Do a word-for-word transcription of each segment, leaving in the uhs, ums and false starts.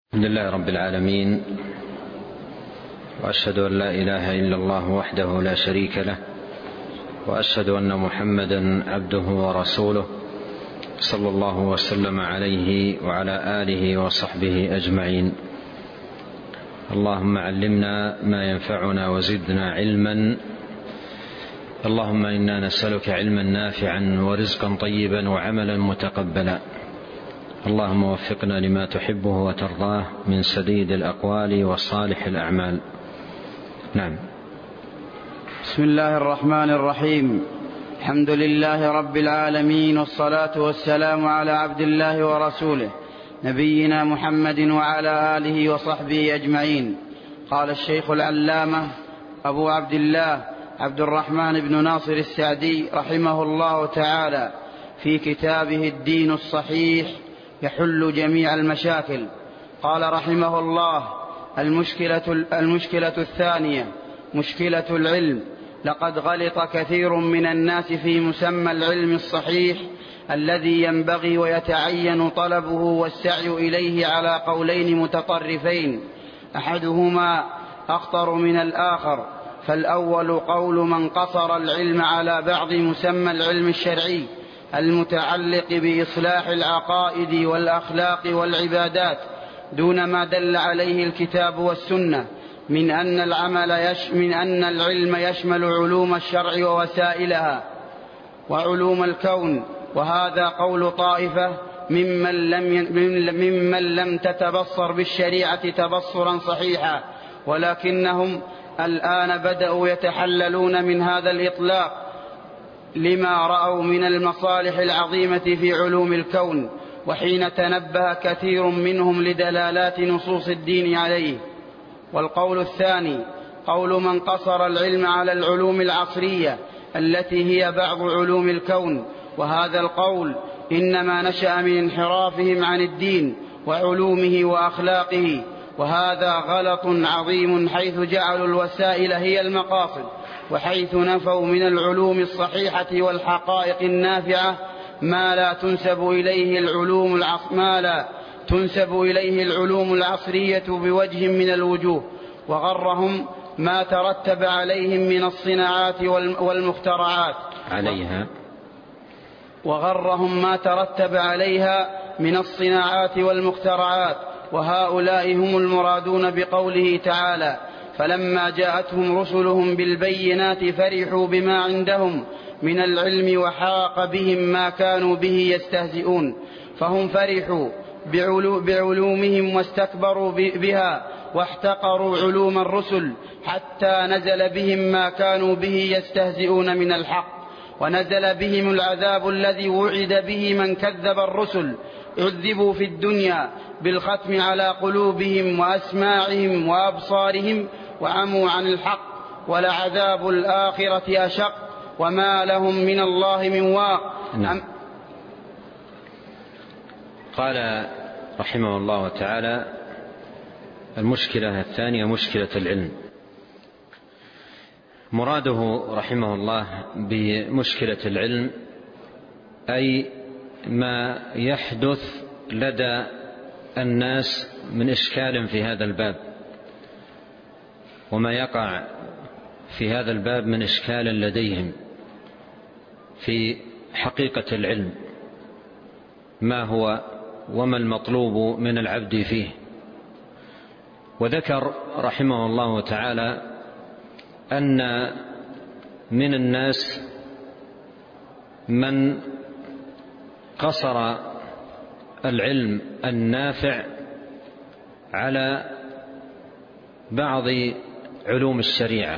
الحمد لله رب العالمين، وأشهد أن لا إله إلا الله وحده لا شريك له، وأشهد أن محمدا عبده ورسوله صلى الله وسلم عليه وعلى آله وصحبه أجمعين. اللهم علمنا ما ينفعنا وزدنا علما. اللهم إنا نسألك علما نافعا ورزقا طيبا وعملا متقبلا. اللهم وفقنا لما تحبه وترضاه من سديد الأقوال وصالح الأعمال. نعم. بسم الله الرحمن الرحيم. الحمد لله رب العالمين، والصلاة والسلام على عبد الله ورسوله نبينا محمد وعلى آله وصحبه أجمعين. قال الشيخ العلامة أبو عبد الله عبد الرحمن بن ناصر السعدي رحمه الله تعالى في كتابه الدين الصحيح يحل جميع المشاكل. قال رحمه الله: المشكلة, المشكلة الثانية مشكلة العلم. لقد غلط كثير من الناس في مسمى العلم الصحيح الذي ينبغي ويتعين طلبه والسعي إليه على قولين متطرفين، أحدهما أخطر من الآخر. فالأول قول من قصر العلم على بعض مسمى العلم الشرعي المتعلق بإصلاح العقائد والأخلاق والعبادات دون ما دل عليه الكتاب والسنة من أن العمل يش من أن العلم يشمل علوم الشرع ووسائلها وعلوم الكون. وهذا قول طائفة ممن لم ممن لم تتبصر بالشريعة تبصرا صحيحا، ولكنهم الآن بدأوا يتحللون من هذا الإطلاق لما رأوا من المصالح العظيمة في علوم الكون، وحين تنبه كثير منهم لدلالات نصوص الدين عليه. والقول الثاني قول من قصر العلم على العلوم العصرية التي هي بعض علوم الكون، وهذا القول إنما نشأ من انحرافهم عن الدين وعلومه وأخلاقه، وهذا غلط عظيم حيث جعلوا الوسائل هي المقاصد، وحيث نفوا من العلوم الصحيحة والحقائق النافعة ما لا تنسب إليه العلوم العص... ما لا تنسب إليه العلوم العصرية بوجه من الوجوه، وغرهم ما ترتب عليهم من الصناعات والمخترعات عليها وغرهم ما ترتب عليها من الصناعات والمخترعات وهؤلاء هم المرادون بقوله تعالى: فلما جاءتهم رسلهم بالبينات فرحوا بما عندهم من العلم وحاق بهم ما كانوا به يستهزئون. فهم فرحوا بعلومهم واستكبروا بها واحتقروا علوم الرسل حتى نزل بهم ما كانوا به يستهزئون من الحق، ونزل بهم العذاب الذي وعد به من كذب الرسل. عذبوا في الدنيا بالختم على قلوبهم وأسماعهم وأبصارهم وعموا عن الحق، ولعذاب الآخرة أشق وما لهم من الله من واق. نعم. قال رحمه الله تعالى: المشكلة الثانية مشكلة العلم. مراده رحمه الله بمشكلة العلم أي ما يحدث لدى الناس من إشكال في هذا الباب، وما يقع في هذا الباب من إشكال لديهم في حقيقة العلم، ما هو وما المطلوب من العبد فيه. وذكر رحمه الله تعالى أن من الناس من قصر العلم النافع على بعض علوم الشريعة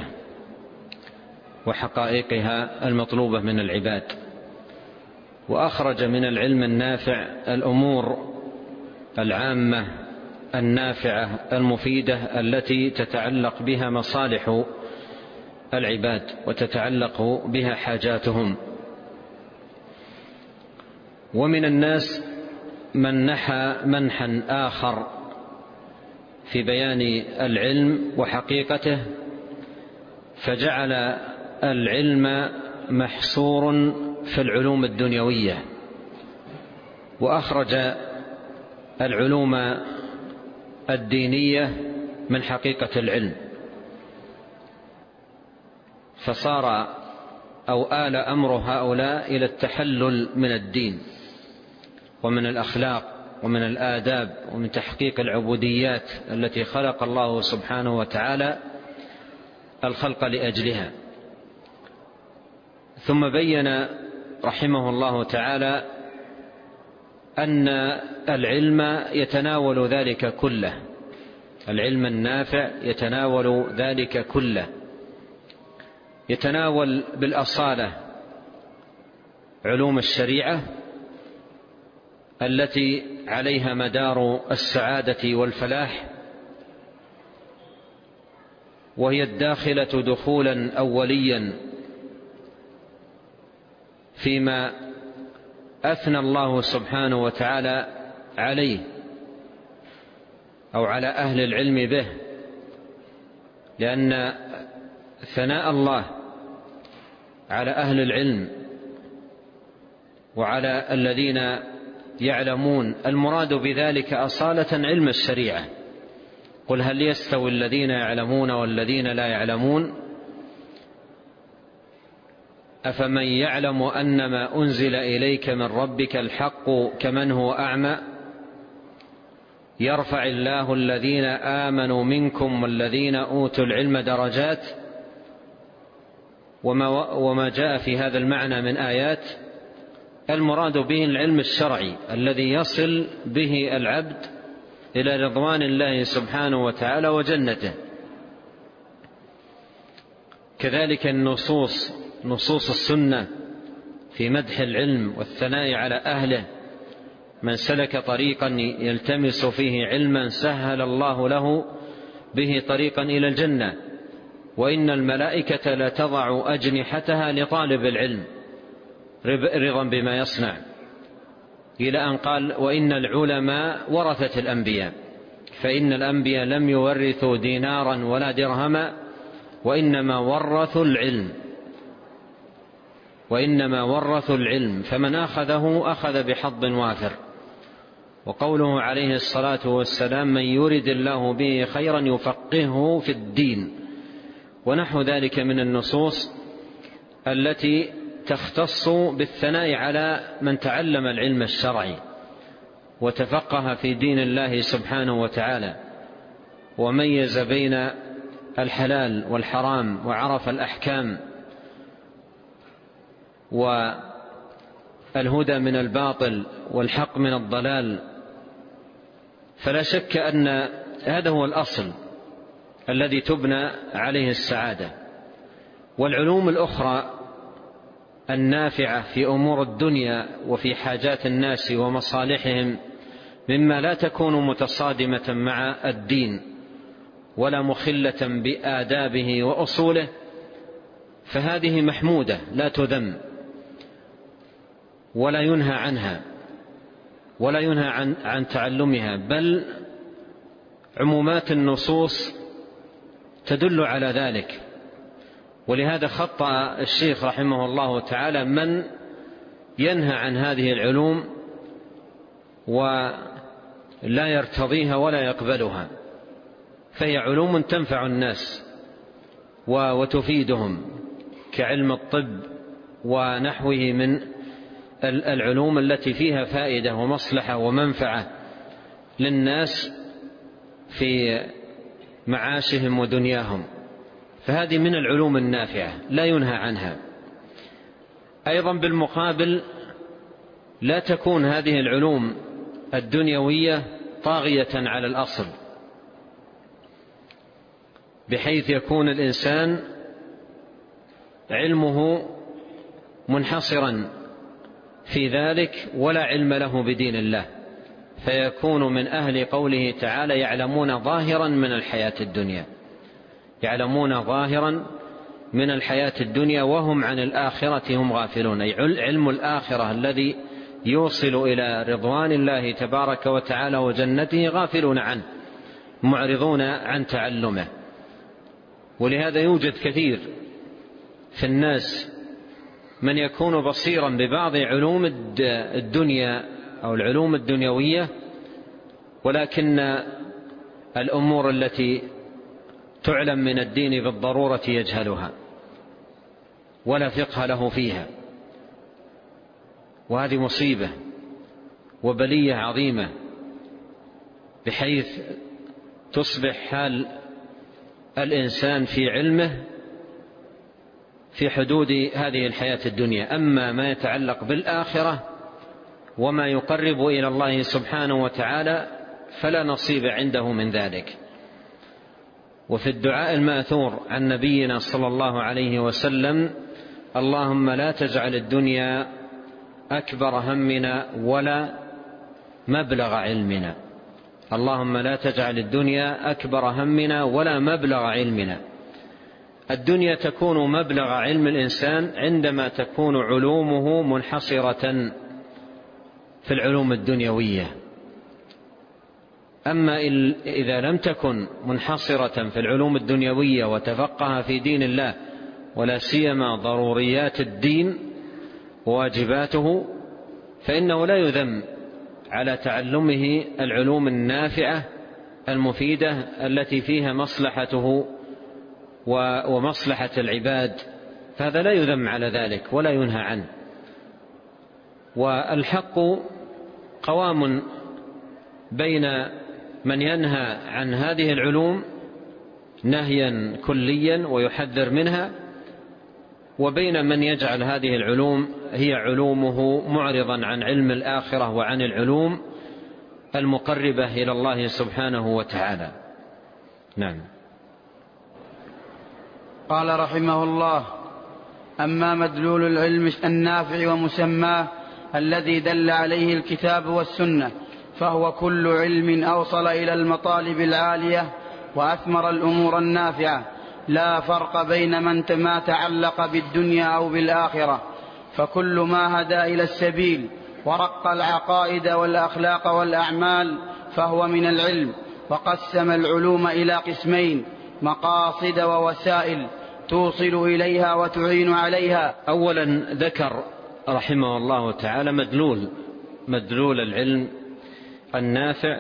وحقائقها المطلوبة من العباد، وأخرج من العلم النافع الأمور العامة النافعة المفيدة التي تتعلق بها مصالح العباد وتتعلق بها حاجاتهم. ومن الناس من نحى منحا آخر في بيان العلم وحقيقته، فجعل العلم محصور في العلوم الدنيوية، وأخرج العلوم الدينية من حقيقة العلم، فصار أو آل أمر هؤلاء إلى التحلل من الدين ومن الأخلاق ومن الآداب ومن تحقيق العبوديات التي خلق الله سبحانه وتعالى الخلق لأجلها. ثم بين رحمه الله تعالى أن العلم يتناول ذلك كله، العلم النافع يتناول ذلك كله، يتناول بالأصالة علوم الشريعة التي عليها مدار السعادة والفلاح، وهي الداخلة دخولا أوليا فيما أثنى الله سبحانه وتعالى عليه أو على أهل العلم به، لأن ثناء الله على أهل العلم وعلى الذين يعلمون المراد بذلك أصالة علم الشريعة. قل هل يستوي الذين يعلمون والذين لا يعلمون أفمن يعلم أنما أنزل إليك من ربك الحق كمن هو أعمى يرفع الله الذين آمنوا منكم والذين أوتوا العلم درجات، وما, وما جاء في هذا المعنى من آيات المراد به العلم الشرعي الذي يصل به العبد إلى رضوان الله سبحانه وتعالى وجنته. كذلك النصوص نصوص السنة في مدح العلم والثناء على أهله، من سلك طريقا يلتمس فيه علما سهل الله له به طريقا إلى الجنة، وإن الملائكة لا تضع أجنحتها لطالب العلم رضا بما يصنع، إلى أن قال وإن العلماء ورثة الأنبياء، فإن الأنبياء لم يورثوا دينارا ولا درهما وإنما ورثوا العلم وإنما ورثوا العلم فمن أخذه أخذ بحظ وافر. وقوله عليه الصلاة والسلام من يرد الله به خيرا يفقهه في الدين، ونحو ذلك من النصوص التي تختص بالثناء على من تعلم العلم الشرعي وتفقه في دين الله سبحانه وتعالى وميز بين الحلال والحرام وعرف الأحكام والهدى من الباطل والحق من الضلال. فلا شك أن هذا هو الأصل الذي تبنى عليه السعادة. والعلوم الأخرى النافعة في أمور الدنيا وفي حاجات الناس ومصالحهم مما لا تكون متصادمة مع الدين ولا مخلة بآدابه وأصوله، فهذه محمودة لا تذم ولا ينهى عنها ولا ينهى عن, عن تعلمها، بل عمومات النصوص تدل على ذلك. ولهذا خط الشيخ رحمه الله تعالى من ينهى عن هذه العلوم ولا يرتضيها ولا يقبلها، فهي علوم تنفع الناس وتفيدهم كعلم الطب ونحوه من العلوم التي فيها فائدة ومصلحة ومنفعة للناس في معاشهم ودنياهم، فهذه من العلوم النافعة لا ينهى عنها. أيضا بالمقابل لا تكون هذه العلوم الدنيوية طاغية على الأصل، بحيث يكون الإنسان علمه منحصرا في ذلك ولا علم له بدين الله، فيكون من أهل قوله تعالى يعلمون ظاهرا من الحياة الدنيا يعلمون ظاهرا من الحياة الدنيا وهم عن الآخرة هم غافلون، أي علم الآخرة الذي يوصل إلى رضوان الله تبارك وتعالى وجنته غافلون عنه معرضون عن تعلمه. ولهذا يوجد كثير في الناس من يكون بصيرا ببعض علوم الدنيا أو العلوم الدنيوية، ولكن الأمور التي تعلم من الدين بالضرورة يجهلها ولا فقه له فيها، وهذه مصيبة وبلية عظيمة، بحيث تصبح حال الإنسان في علمه في حدود هذه الحياة الدنيا. أما ما يتعلق بالآخرة وما يقرب إلى الله سبحانه وتعالى فلا نصيب عنده من ذلك. وفي الدعاء الماثور عن نبينا صلى الله عليه وسلم: اللهم لا تجعل الدنيا أكبر همنا ولا مبلغ علمنا. اللهم لا تجعل الدنيا أكبر همنا ولا مبلغ علمنا. الدنيا تكون مبلغ علم الإنسان عندما تكون علومه منحصرة في العلوم الدنيوية. أما إذا لم تكن منحصرة في العلوم الدنيوية وتفقه في دين الله ولا سيما ضروريات الدين وواجباته، فإنه لا يذم على تعلمه العلوم النافعة المفيدة التي فيها مصلحته ومصلحة العباد، فهذا لا يذم على ذلك ولا ينهى عنه. والحق قوام بين من ينهى عن هذه العلوم نهيا كليا ويحذر منها، وبين من يجعل هذه العلوم هي علومه معرضا عن علم الآخرة وعن العلوم المقربة إلى الله سبحانه وتعالى. نعم. قال رحمه الله: أما مدلول العلم النافع ومسماه الذي دل عليه الكتاب والسنة فهو كل علم أوصل إلى المطالب العالية وأثمر الأمور النافعة، لا فرق بين من ما تعلق بالدنيا أو بالآخرة، فكل ما هدى إلى السبيل ورق العقائد والأخلاق والأعمال فهو من العلم. وقسم العلوم إلى قسمين: مقاصد ووسائل توصل إليها وتعين عليها. أولا ذكر رحمه الله تعالى مدلول مدلول العلم النافع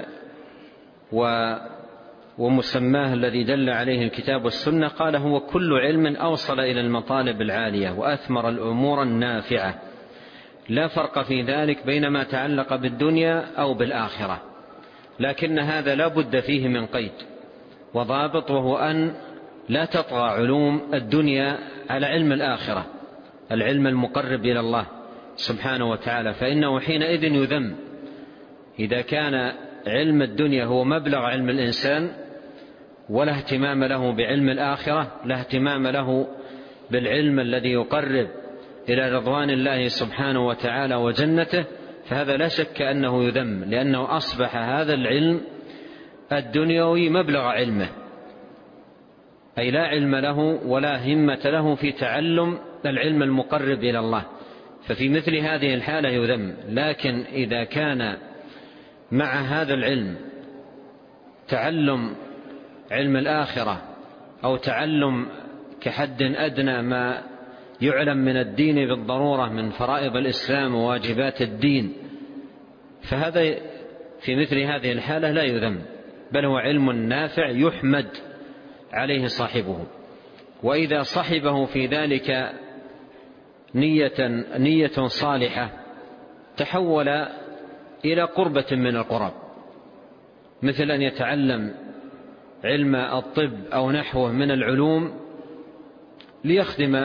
ومسماه الذي دل عليه الكتاب والسنة. قال: هو كل علم أوصل إلى المطالب العالية وأثمر الأمور النافعة، لا فرق في ذلك بين ما تعلق بالدنيا أو بالآخرة، لكن هذا لا بد فيه من قيد وضابط، وهو أن لا تطغى علوم الدنيا على علم الآخرة، العلم المقرب إلى الله سبحانه وتعالى، فإنه حينئذ يذم. إذا كان علم الدنيا هو مبلغ علم الإنسان ولا اهتمام له بعلم الآخرة، لا اهتمام له بالعلم الذي يقرب إلى رضوان الله سبحانه وتعالى وجنته، فهذا لا شك أنه يذم، لأنه أصبح هذا العلم الدنيوي مبلغ علمه، أي لا علم له ولا همة له في تعلم العلم المقرب إلى الله، ففي مثل هذه الحالة يذم. لكن إذا كان مع هذا العلم تعلم علم الآخرة أو تعلم كحد أدنى ما يعلم من الدين بالضرورة من فرائض الإسلام وواجبات الدين، فهذا في مثل هذه الحالة لا يذم، بل هو علم نافع يحمد عليه صاحبه. وإذا صحبه في ذلك نية, نية صالحة تحول إلى قربة من القرب، مثل أن يتعلم علم الطب أو نحوه من العلوم ليخدم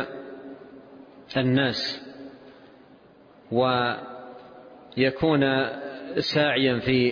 الناس ويكون ساعيا في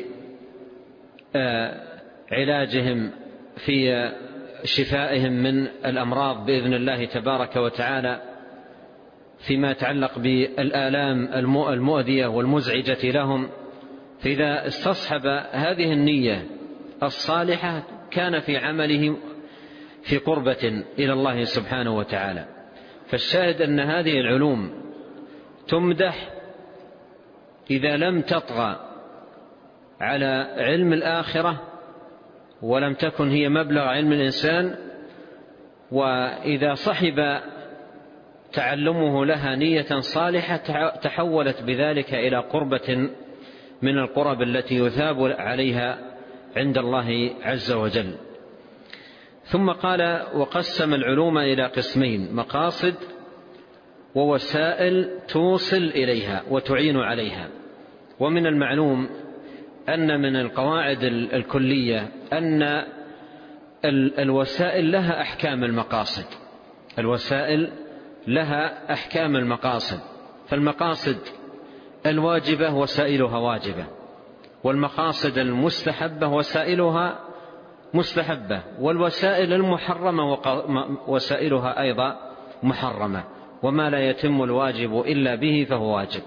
علاجهم في شفائهم من الأمراض بإذن الله تبارك وتعالى، فيما يتعلق بالآلام المؤذية والمزعجة لهم. فإذا استصحب هذه النية الصالحة كان في عمله في قربة إلى الله سبحانه وتعالى. فالشاهد أن هذه العلوم تمدح إذا لم تطغى على علم الآخرة ولم تكن هي مبلغ علم الإنسان، وإذا صحب تعلمه لها نية صالحة تحولت بذلك إلى قربة من القرب التي يثاب عليها عند الله عز وجل. ثم قال: وقسم العلوم إلى قسمين: مقاصد ووسائل توصل إليها وتعين عليها. ومن المعلوم أن من القواعد الكلية أن الوسائل لها أحكام المقاصد، الوسائل لها أحكام المقاصد، فالمقاصد الواجبة وسائلها واجبة، والمقاصد المستحبة وسائلها مستحبة، والوسائل المحرمة وسائلها أيضا محرمة، وما لا يتم الواجب إلا به فهو واجب.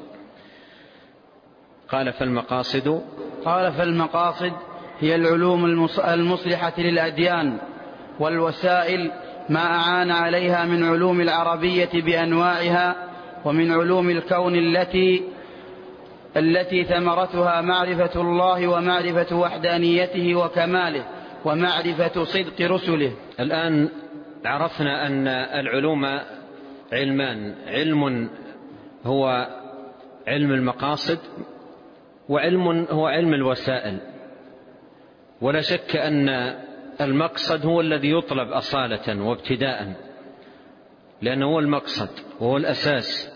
قال: فالمقاصد قال فالمقاصد هي العلوم المصلحة للأديان، والوسائل ما أعان عليها من علوم العربية بأنواعها، ومن علوم الكون التي التي ثمرتها معرفة الله ومعرفة وحدانيته وكماله ومعرفة صدق رسله. الآن عرفنا أن العلوم علمان: علم هو علم المقاصد، وعلم هو علم الوسائل. ولا شك أن المقصد هو الذي يطلب أصالة وابتداء، لأنه هو المقصد وهو الأساس.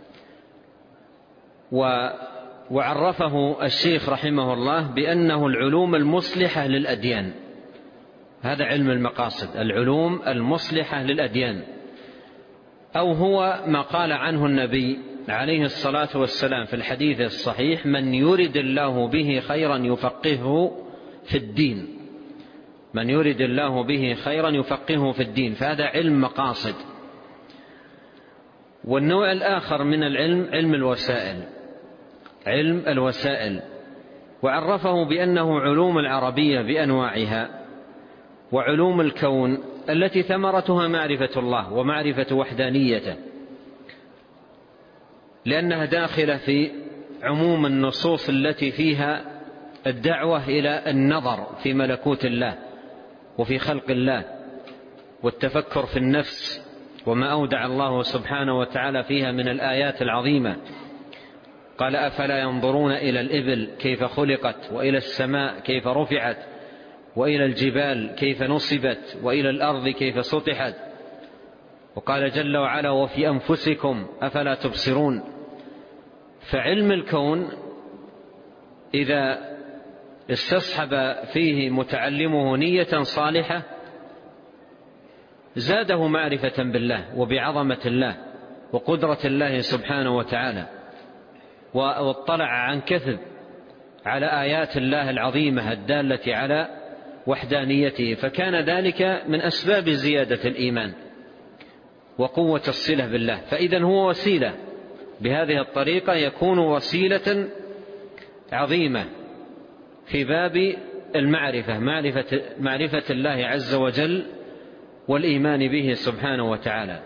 وعرفه الشيخ رحمه الله بأنه العلوم المصلحة للأديان. هذا علم المقاصد، العلوم المصلحة للأديان، أو هو ما قال عنه النبي عليه الصلاة والسلام في الحديث الصحيح: من يرد الله به خيرا يفقهه في الدين، من يرد الله به خيرا يفقهه في الدين. فهذا علم مقاصد. والنوع الآخر من العلم علم الوسائل، علم الوسائل، وعرفه بأنه علوم العربية بأنواعها، وعلوم الكون التي ثمرتها معرفة الله ومعرفة وحدانيته، لأنها داخلة في عموم النصوص التي فيها الدعوة إلى النظر في ملكوت الله وفي خلق الله، والتفكر في النفس وما أودع الله سبحانه وتعالى فيها من الآيات العظيمة. قال: أفلا ينظرون إلى الإبل كيف خلقت، وإلى السماء كيف رفعت، وإلى الجبال كيف نصبت، وإلى الأرض كيف سطحت. وقال جل وعلا: وفي أنفسكم أفلا تبصرون. فعلم الكون إذا استصحب فيه متعلمه نية صالحة زاده معرفة بالله وبعظمة الله وقدرة الله سبحانه وتعالى، واطلع عن كثب على آيات الله العظيمة الدالة على وحدانيته، فكان ذلك من أسباب زيادة الإيمان وقوة الصلة بالله. فإذن هو وسيلة، بهذه الطريقة يكون وسيلة عظيمة في باب المعرفة، معرفة, معرفة الله عز وجل والإيمان به سبحانه وتعالى.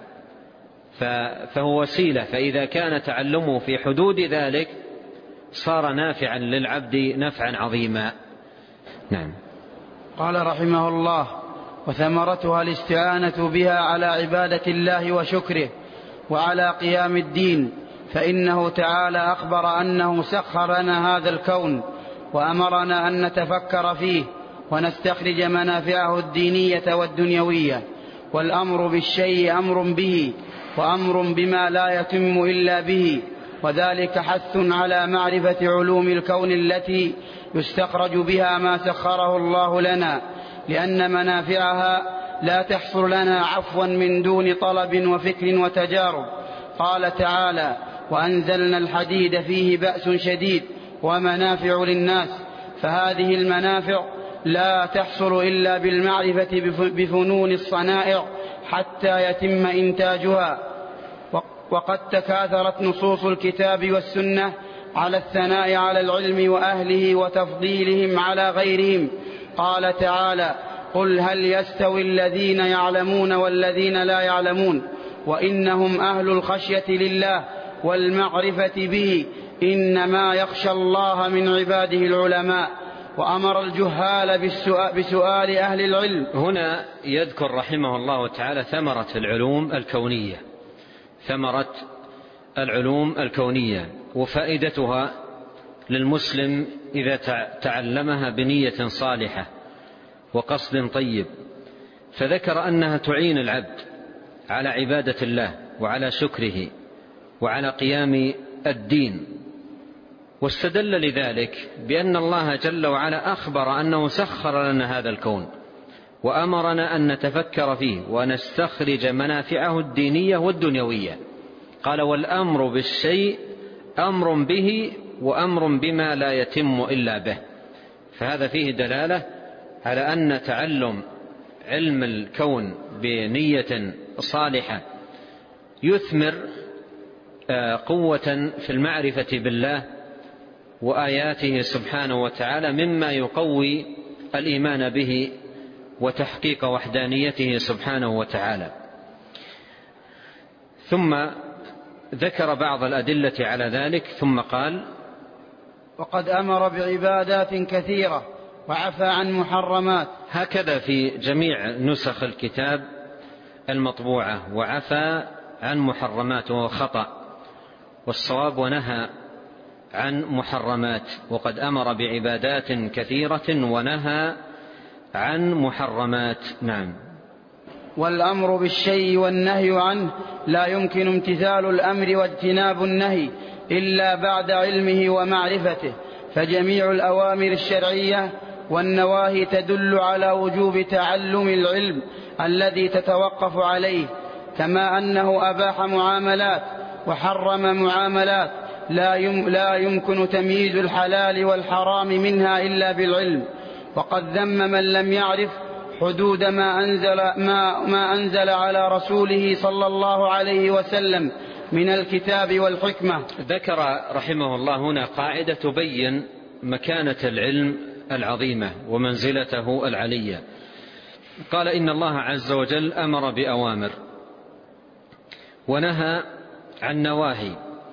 فهو وسيلة، فإذا كان تعلمه في حدود ذلك صار نافعا للعبد نفعا عظيما. نعم. قال رحمه الله: وثمرتها الاستعانة بها على عبادة الله وشكره وعلى قيام الدين، فإنه تعالى أخبر أنه سخر لنا هذا الكون وأمرنا أن نتفكر فيه ونستخرج منافعه الدينية والدنيوية. والأمر بالشيء أمر به، وأمر بما لا يتم إلا به، وذلك حث على معرفة علوم الكون التي يستخرج بها ما سخره الله لنا، لأن منافعها لا تحصل لنا عفوا من دون طلب وفكر وتجارب. قال تعالى: وأنزلنا الحديد فيه بأس شديد ومنافع للناس. فهذه المنافع لا تحصل إلا بالمعرفة بفنون الصنائع حتى يتم إنتاجها. وقد تكاثرت نصوص الكتاب والسنة على الثناء على العلم وأهله وتفضيلهم على غيرهم. قال تعالى: قل هل يستوي الذين يعلمون والذين لا يعلمون، وإنهم أهل الخشية لله والمعرفة به، إنما يخشى الله من عباده العلماء. وأمر الجهال بسؤال أهل العلم. هنا يذكر رحمه الله تعالى ثمرة العلوم الكونية، ثمرة العلوم الكونية وفائدتها للمسلم إذا تعلمها بنية صالحة وقصد طيب، فذكر أنها تعين العبد على عبادة الله وعلى شكره وعلى قيام الدين، واستدل لذلك بأن الله جل وعلا أخبر أنه سخر لنا هذا الكون وأمرنا أن نتفكر فيه ونستخرج منافعه الدينية والدنيوية. قال: والأمر بالشيء أمر به وأمر بما لا يتم إلا به. فهذا فيه دلالة على أن تعلم علم الكون بنية صالحة يثمر قوة في المعرفة بالله وآياته سبحانه وتعالى، مما يقوي الإيمان به وتحقيق وحدانيته سبحانه وتعالى. ثم ذكر بعض الأدلة على ذلك ثم قال: وقد أمر بعبادات كثيرة وعفى عن محرمات. هكذا في جميع نسخ الكتاب المطبوعة: وعفى عن محرمات، وهو خطأ، والصواب ونهى عن محرمات. وقد أمر بعبادات كثيرة ونهى عن محرمات. نعم. والأمر بالشيء والنهي عنه لا يمكن امتثال الأمر واجتناب النهي إلا بعد علمه ومعرفته، فجميع الأوامر الشرعية والنواهي تدل على وجوب تعلم العلم الذي تتوقف عليه، كما أنه أباح معاملات وحرم معاملات لا يمكن تمييز الحلال والحرام منها إلا بالعلم. وقد ذم من لم يعرف حدود ما أنزل, ما, ما أنزل على رسوله صلى الله عليه وسلم من الكتاب والحكمة. ذكر رحمه الله هنا قاعدة تبين مكانة العلم العظيمة ومنزلته العلية. قال: إن الله عز وجل أمر بأوامر ونهى عن نواهي.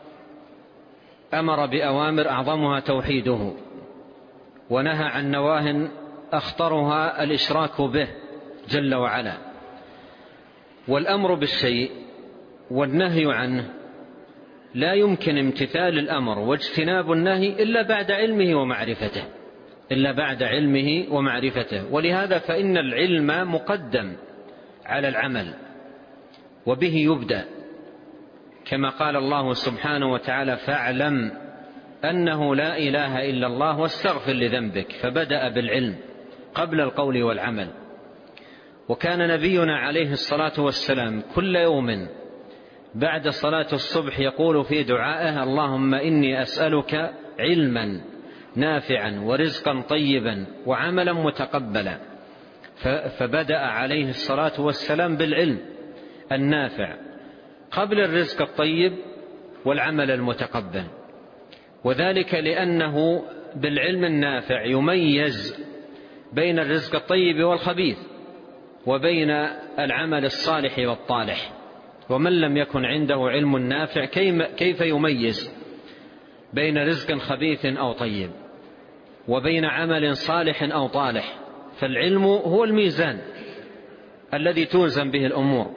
أمر بأوامر أعظمها توحيده، ونهى عن نواه أخطرها الإشراك به جل وعلا. والأمر بالشيء والنهي عنه لا يمكن امتثال الأمر واجتناب النهي إلا بعد علمه ومعرفته إلا بعد علمه ومعرفته ولهذا فإن العلم مقدم على العمل، وبه يبدأ، كما قال الله سبحانه وتعالى: فاعلم أنه لا إله إلا الله واستغفر لذنبك. فبدأ بالعلم قبل القول والعمل. وكان نبينا عليه الصلاة والسلام كل يوم بعد صلاة الصبح يقول في دعائه: اللهم إني أسألك علما نافعا ورزقا طيبا وعملا متقبلا. فبدأ عليه الصلاة والسلام بالعلم النافع قبل الرزق الطيب والعمل المتقبل، وذلك لأنه بالعلم النافع يميز بين الرزق الطيب والخبيث وبين العمل الصالح والطالح. ومن لم يكن عنده علم نافع كيف يميز بين رزق خبيث أو طيب وبين عمل صالح أو طالح؟ فالعلم هو الميزان الذي توزن به الأمور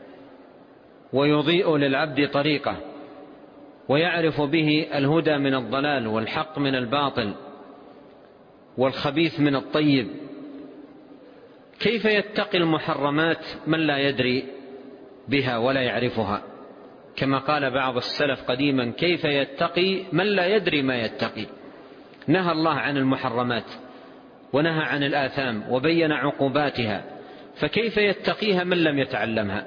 ويضيء للعبد طريقه ويعرف به الهدى من الضلال والحق من الباطل والخبيث من الطيب. كيف يتقي المحرمات من لا يدري بها ولا يعرفها؟ كما قال بعض السلف قديما: كيف يتقي من لا يدري ما يتقي؟ نهى الله عن المحرمات ونهى عن الآثام وبين عقوباتها، فكيف يتقيها من لم يتعلمها؟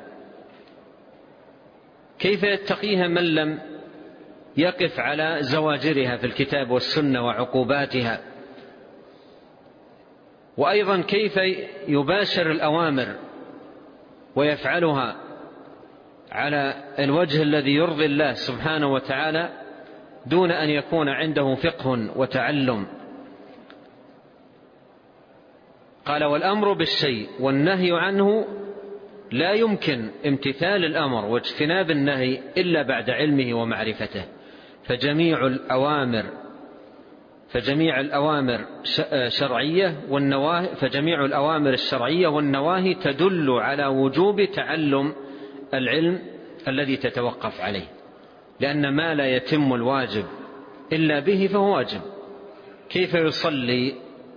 كيف يتقيها من لم يقف على زواجرها في الكتاب والسنة وعقوباتها؟ وأيضا كيف يباشر الأوامر ويفعلها على الوجه الذي يرضي الله سبحانه وتعالى دون أن يكون عنده فقه وتعلم؟ قال: والأمر بالشيء والنهي عنه لا يمكن امتثال الأمر واجتناب النهي إلا بعد علمه ومعرفته، فجميع الأوامر فجميع الأوامر شرعية والنواهي فجميع الأوامر الشرعية والنواهي تدل على وجوب تعلم العلم الذي تتوقف عليه، لأن ما لا يتم الواجب إلا به فهو واجب، كيف يصلي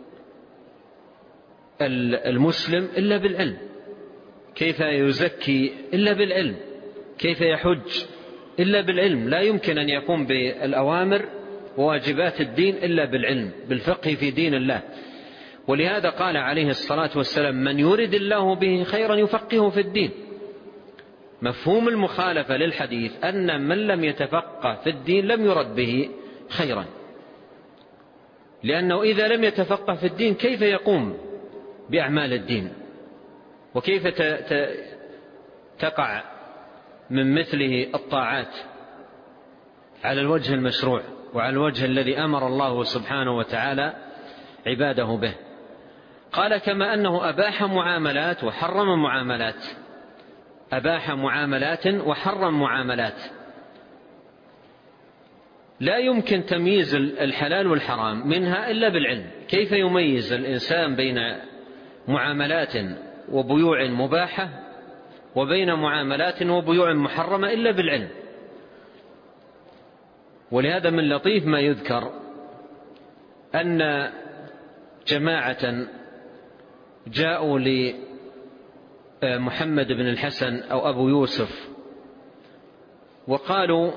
المسلم إلا بالعلم؟ كيف يزكي إلا بالعلم؟ كيف يحج إلا بالعلم؟ لا يمكن أن يقوم بالأوامر وواجبات الدين إلا بالعلم، بالفقه في دين الله. ولهذا قال عليه الصلاة والسلام: من يرد الله به خيرا يفقهه في الدين. مفهوم المخالفة للحديث أن من لم يتفقه في الدين لم يرد به خيرا، لأنه إذا لم يتفقه في الدين كيف يقوم بأعمال الدين؟ وكيف تقع من مثله الطاعات على الوجه المشروع وعلى الوجه الذي أمر الله سبحانه وتعالى عباده به؟ قال: كما أنه أباح معاملات وحرم معاملات، أباح معاملات وحرم معاملات. لا يمكن تمييز الحلال والحرام منها إلا بالعلم. كيف يميز الإنسان بين معاملات وبيوع مباحة وبين معاملات وبيوع محرمة إلا بالعلم؟ ولهذا من لطيف ما يذكر أن جماعة جاءوا لمحمد بن الحسن أو أبو يوسف وقالوا: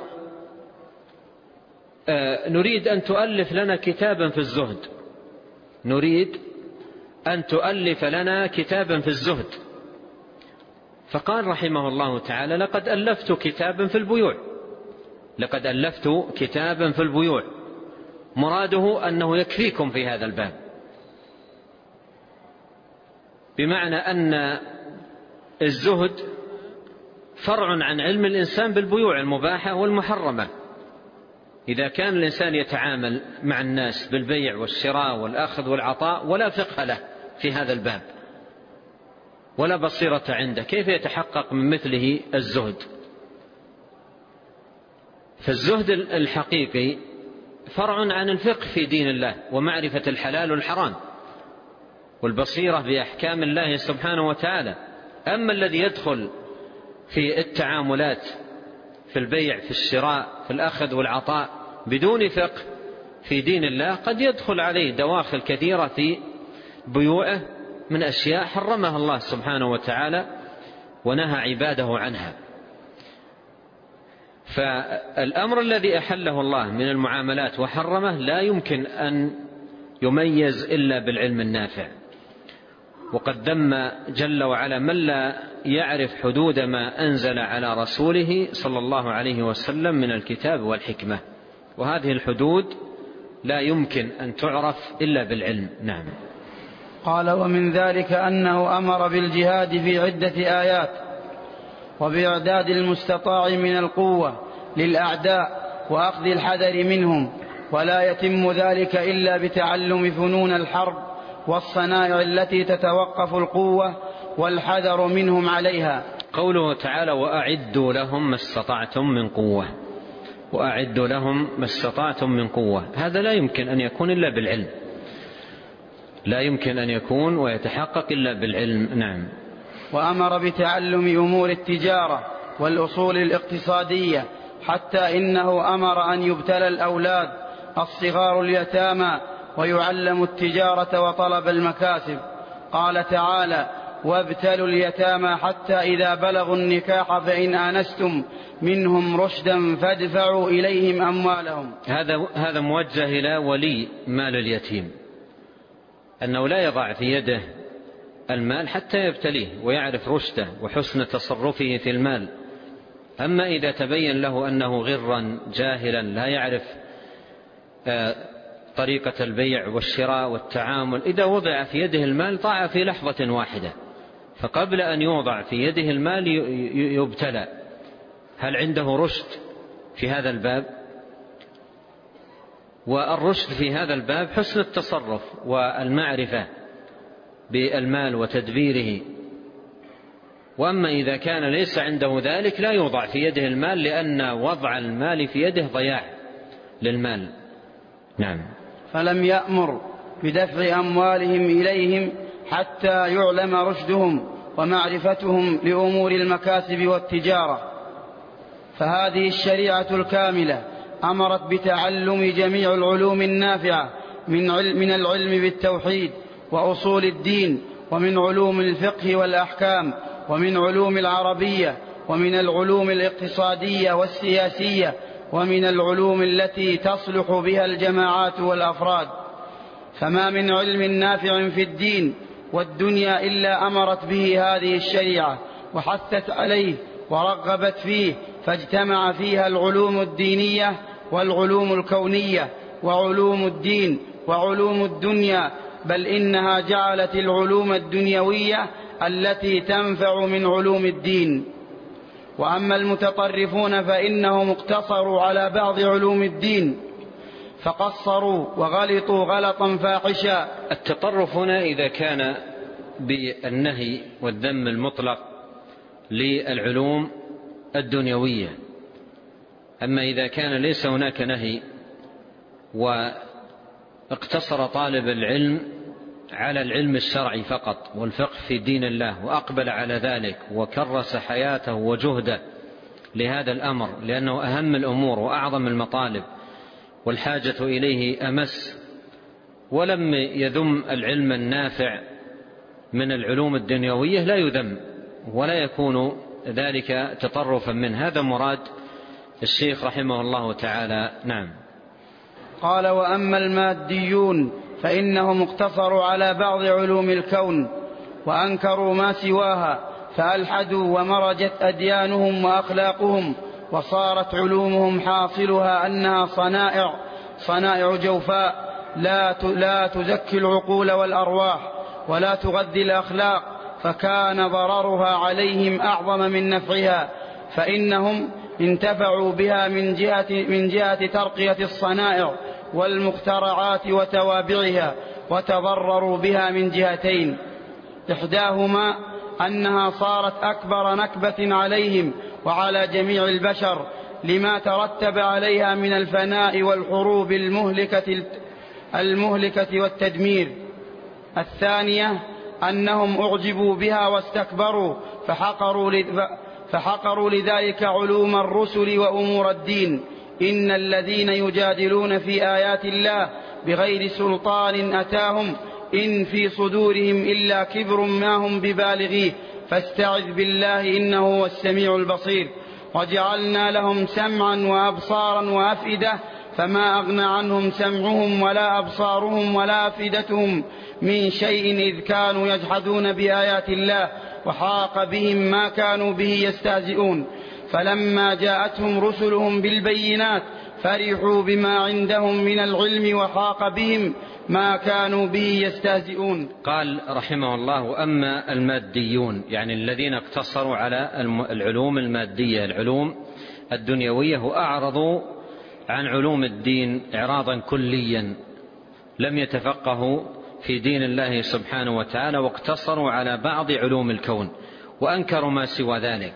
نريد أن تؤلف لنا كتابا في الزهد، نريد أن تؤلف لنا كتابا في الزهد. فقال رحمه الله تعالى: لقد ألفت كتابا في البيوع، لقد ألفت كتابا في البيوع. مراده أنه يكفيكم في هذا الباب، بمعنى أن الزهد فرع عن علم الإنسان بالبيوع المباحة والمحرمة. إذا كان الإنسان يتعامل مع الناس بالبيع والشراء والأخذ والعطاء ولا فقه له في هذا الباب ولا بصيرة عنده، كيف يتحقق من مثله الزهد؟ فالزهد الحقيقي فرع عن الفقه في دين الله ومعرفة الحلال والحرام والبصيرة بأحكام الله سبحانه وتعالى. أما الذي يدخل في التعاملات في البيع في الشراء في الأخذ والعطاء بدون فقه في دين الله قد يدخل عليه دواخل كثيرة في بيوعه من أشياء حرمها الله سبحانه وتعالى ونهى عباده عنها. فالأمر الذي أحله الله من المعاملات وحرمه لا يمكن أن يميز إلا بالعلم النافع. وقد ذم جل وعلا من لا يعرف حدود ما أنزل على رسوله صلى الله عليه وسلم من الكتاب والحكمة، وهذه الحدود لا يمكن أن تعرف إلا بالعلم. نعم. قال: ومن ذلك أنه أمر بالجهاد في عدة آيات وبإعداد المستطاع من القوة للأعداء وأخذ الحذر منهم، ولا يتم ذلك إلا بتعلم فنون الحرب والصنائع التي تتوقف القوة والحذر منهم عليها. قوله تعالى: وأعدوا لهم ما استطعتم من قوة، وأعدوا لهم ما استطعتم من قوة، هذا لا يمكن أن يكون إلا بالعلم، لا يمكن أن يكون ويتحقق إلا بالعلم. نعم. وأمر بتعلم أمور التجارة والأصول الاقتصادية، حتى إنه أمر أن يبتلى الأولاد الصغار اليتامى ويعلم التجارة وطلب المكاسب. قال تعالى: وابتلوا اليتامى حتى إذا بلغوا النكاح فإن آنستم منهم رشدا فادفعوا إليهم أموالهم. هذا هذا موجه إلى ولي مال اليتيم، أنه لا يضع في يده المال حتى يبتليه ويعرف رشده وحسن تصرفه في المال. أما إذا تبين له أنه غرا جاهلا لا يعرف طريقة البيع والشراء والتعامل، إذا وضع في يده المال ضاع في لحظة واحدة. فقبل أن يوضع في يده المال يبتلى هل عنده رشد في هذا الباب. والرشد في هذا الباب حسن التصرف والمعرفة بالمال وتدبيره. وأما إذا كان ليس عنده ذلك لا يوضع في يده المال، لأن وضع المال في يده ضياع للمال. نعم. فلم يأمر بدفع أموالهم إليهم حتى يعلم رشدهم ومعرفتهم لأمور المكاسب والتجارة. فهذه الشريعة الكاملة أمرت بتعلم جميع العلوم النافعة من من العلم بالتوحيد وأصول الدين، ومن علوم الفقه والأحكام، ومن علوم العربية، ومن العلوم الاقتصادية والسياسية، ومن العلوم التي تصلح بها الجماعات والأفراد. فما من علم نافع في الدين والدنيا إلا أمرت به هذه الشريعة وحثت عليه ورغبت فيه، فاجتمع فيها العلوم الدينية والعلوم الكونية وعلوم الدين وعلوم الدنيا، بل إنها جعلت العلوم الدنيوية التي تنفع من علوم الدين. وأما المتطرفون فإنهم اقتصروا على بعض علوم الدين فقصروا وغلطوا غلطا فاحشا. التطرف هنا إذا كان بالنهي والذم المطلق للعلوم الدنيوية، أما إذا كان ليس هناك نهي واقتصر طالب العلم على العلم الشرعي فقط والفقه في دين الله وأقبل على ذلك وكرس حياته وجهده لهذا الأمر لأنه أهم الأمور وأعظم المطالب والحاجة إليه أمس، ولم يذم العلم النافع من العلوم الدنيوية، لا يذم ولا يكون ذلك تطرفا منه. هذا مراد الشيخ رحمه الله تعالى. نعم. قال: وأما الماديون فإنهم اقتصروا على بعض علوم الكون وأنكروا ما سواها، فألحدوا ومرجت أديانهم وأخلاقهم، وصارت علومهم حاصلها أنها صنائع صنائع جوفاء لا لا تزكي العقول والأرواح ولا تغذي الأخلاق، فكان ضررها عليهم أعظم من نفعها، فإنهم انتفعوا بها من جهة, من جهة ترقية الصنائع والمخترعات وتوابعها، وتضرروا بها من جهتين: إحداهما أنها صارت أكبر نكبة عليهم وعلى جميع البشر لما ترتب عليها من الفناء والحروب المهلكة, المهلكة والتدمير. الثانية أنهم أعجبوا بها واستكبروا فحقروا, فحقروا لذلك علوم الرسل وأمور الدين. إن الذين يجادلون في آيات الله بغير سلطان أتاهم إن في صدورهم إلا كبر ما هم ببالغيه فاستعذ بالله إنه هو السميع البصير. وجعلنا لهم سمعا وأبصارا وأفئدة فما أغنى عنهم سمعهم ولا أبصارهم ولا أفئدتهم من شيء إذ كانوا يجحدون بآيات الله وحاق بهم ما كانوا به يستهزئون. فلما جاءتهم رسلهم بالبينات فرحوا بما عندهم من العلم وحاق بهم ما كانوا به يستهزئون. قال رحمه الله: أما الماديون يعني الذين اقتصروا على العلوم المادية العلوم الدنيوية وأعرضوا عن علوم الدين إعراضا كليا، لم يتفقهوا في دين الله سبحانه وتعالى واقتصروا على بعض علوم الكون وأنكروا ما سوى ذلك.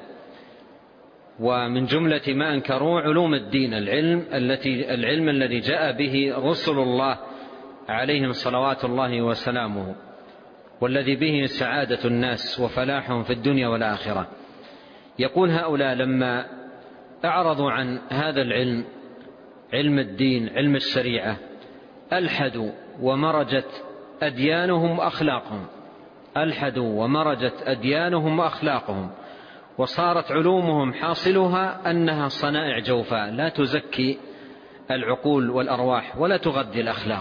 ومن جملة ما أنكروا علوم الدين العلم التي العلم الذي جاء به رسل الله عليهم صلوات الله وسلامه، والذي به سعادة الناس وفلاحهم في الدنيا والآخرة. يقول هؤلاء لما أعرضوا عن هذا العلم علم الدين علم الشريعة ألحدوا ومرجت أديانهم أخلاقهم ألحدوا ومرجت أديانهم وأخلاقهم وصارت علومهم حاصلها أنها صنائع جوفاء لا تزكي العقول والأرواح ولا تغذي الأخلاق.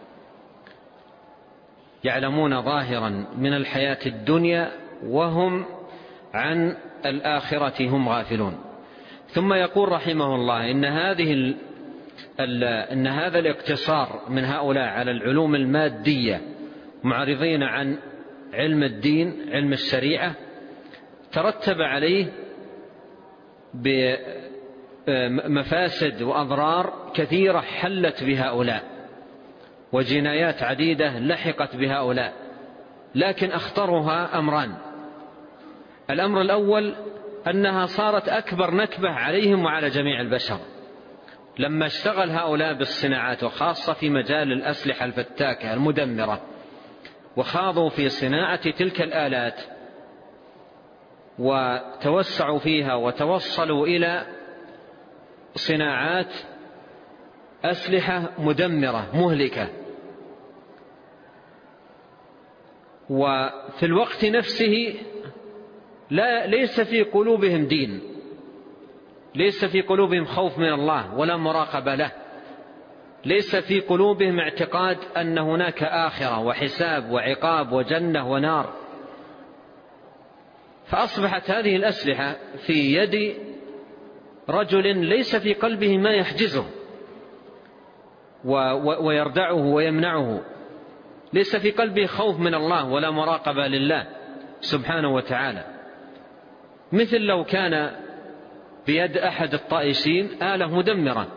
يعلمون ظاهرا من الحياة الدنيا وهم عن الآخرة هم غافلون. ثم يقول رحمه الله إن هذه ال ال إن هذا الاقتصار من هؤلاء على العلوم المادية معرضين عن علم الدين علم الشريعة ترتب عليه بمفاسد وأضرار كثيرة حلت بهؤلاء وجنايات عديدة لحقت بهؤلاء، لكن أخطرها أمران. الأمر الأول أنها صارت أكبر نكبة عليهم وعلى جميع البشر لما اشتغل هؤلاء بالصناعات وخاصة في مجال الأسلحة الفتاكة المدمرة وخاضوا في صناعة تلك الآلات وتوسعوا فيها وتوصلوا إلى صناعات أسلحة مدمرة مهلكة وفي الوقت نفسه لا ليس في قلوبهم دين، ليس في قلوبهم خوف من الله ولا مراقبة له، ليس في قلوبهم اعتقاد أن هناك آخرة وحساب وعقاب وجنة ونار. فأصبحت هذه الأسلحة في يد رجل ليس في قلبه ما يحجزه ويردعه ويمنعه، ليس في قلبه خوف من الله ولا مراقبة لله سبحانه وتعالى. مثل لو كان بيد أحد الطائشين آلة مدمرة،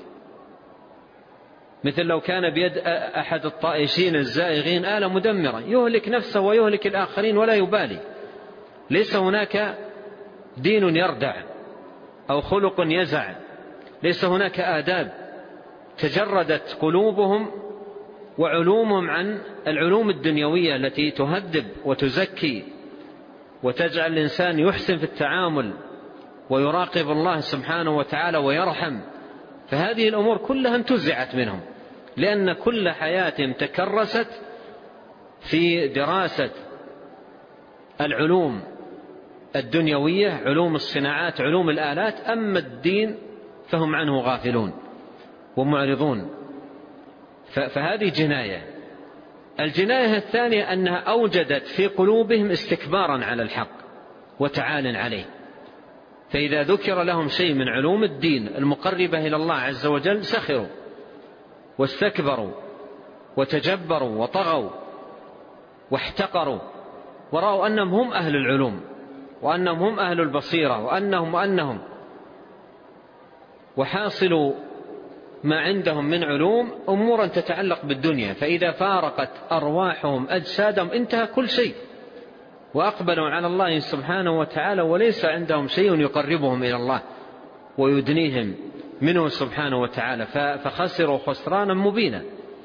مثل لو كان بيد أحد الطائشين الزائغين آلة مدمرة يهلك نفسه ويهلك الآخرين ولا يبالي. ليس هناك دين يردع أو خلق يزع، ليس هناك آداب، تجردت قلوبهم وعلومهم عن العلوم الدنيوية التي تهذب وتزكي وتجعل الإنسان يحسن في التعامل ويراقب الله سبحانه وتعالى ويرحم. فهذه الأمور كلها انتزعت منهم، لأن كل حياتهم تكرست في دراسة العلوم الدنيوية، علوم الصناعات، علوم الآلات. أما الدين فهم عنه غافلون ومعرضون. فهذه جناية. الجناية الثانية أنها أوجدت في قلوبهم استكبارا على الحق وتعال عليه، فإذا ذكر لهم شيء من علوم الدين المقربة إلى الله عز وجل سخروا واستكبروا وتجبروا وطغوا واحتقروا، ورأوا أنهم هم أهل العلوم وأنهم هم أهل البصيرة وأنهم وأنهم وحاصلوا ما عندهم من علوم أمورا تتعلق بالدنيا. فإذا فارقت أرواحهم أجسادهم انتهى كل شيء، وأقبلوا على الله سبحانه وتعالى وليس عندهم شيء يقربهم إلى الله ويدنيهم منه سبحانه وتعالى، فخسروا خسرانا مبينا.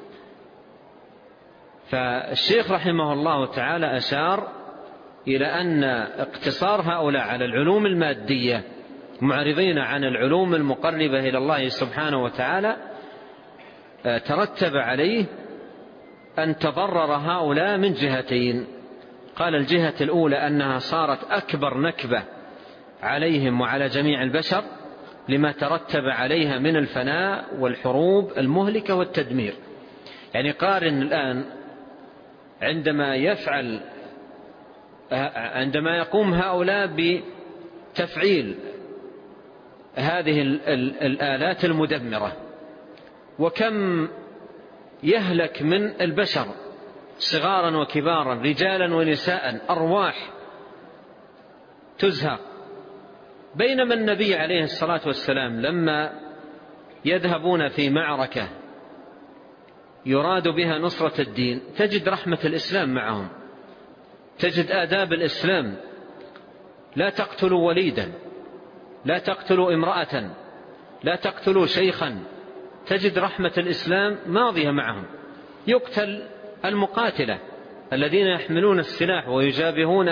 فالشيخ رحمه الله تعالى أشار إلى أن اقتصار هؤلاء على العلوم المادية معرضين عن العلوم المقربة إلى الله سبحانه وتعالى ترتب عليه أن تضرر هؤلاء من جهتين. قال الجهة الأولى أنها صارت أكبر نكبة عليهم وعلى جميع البشر لما ترتب عليها من الفناء والحروب المهلكة والتدمير. يعني قارن الآن عندما يفعل عندما يقوم هؤلاء بتفعيل هذه الآلات المدمرة، وكم يهلك من البشر صغارا وكبارا رجالا ونساء، أرواح تزهق. بينما النبي عليه الصلاة والسلام لما يذهبون في معركة يراد بها نصرة الدين تجد رحمة الإسلام معهم، تجد آداب الإسلام. لا تقتلوا وليدا، لا تقتلوا امرأة، لا تقتلوا شيخا. تجد رحمة الإسلام ماضية معهم. يقتل المقاتلة الذين يحملون السلاح ويجابهون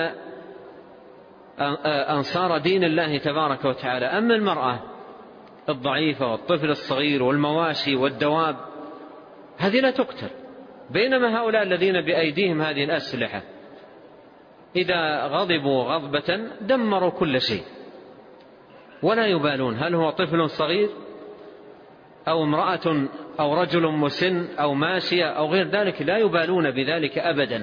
أنصار دين الله تبارك وتعالى. أما المرأة الضعيفة والطفل الصغير والمواشي والدواب هذه لا تقتل. بينما هؤلاء الذين بأيديهم هذه الأسلحة إذا غضبوا غضبة دمروا كل شيء ولا يبالون هل هو طفل صغير أو امرأة أو رجل مسن أو ماشية أو غير ذلك، لا يبالون بذلك أبدا.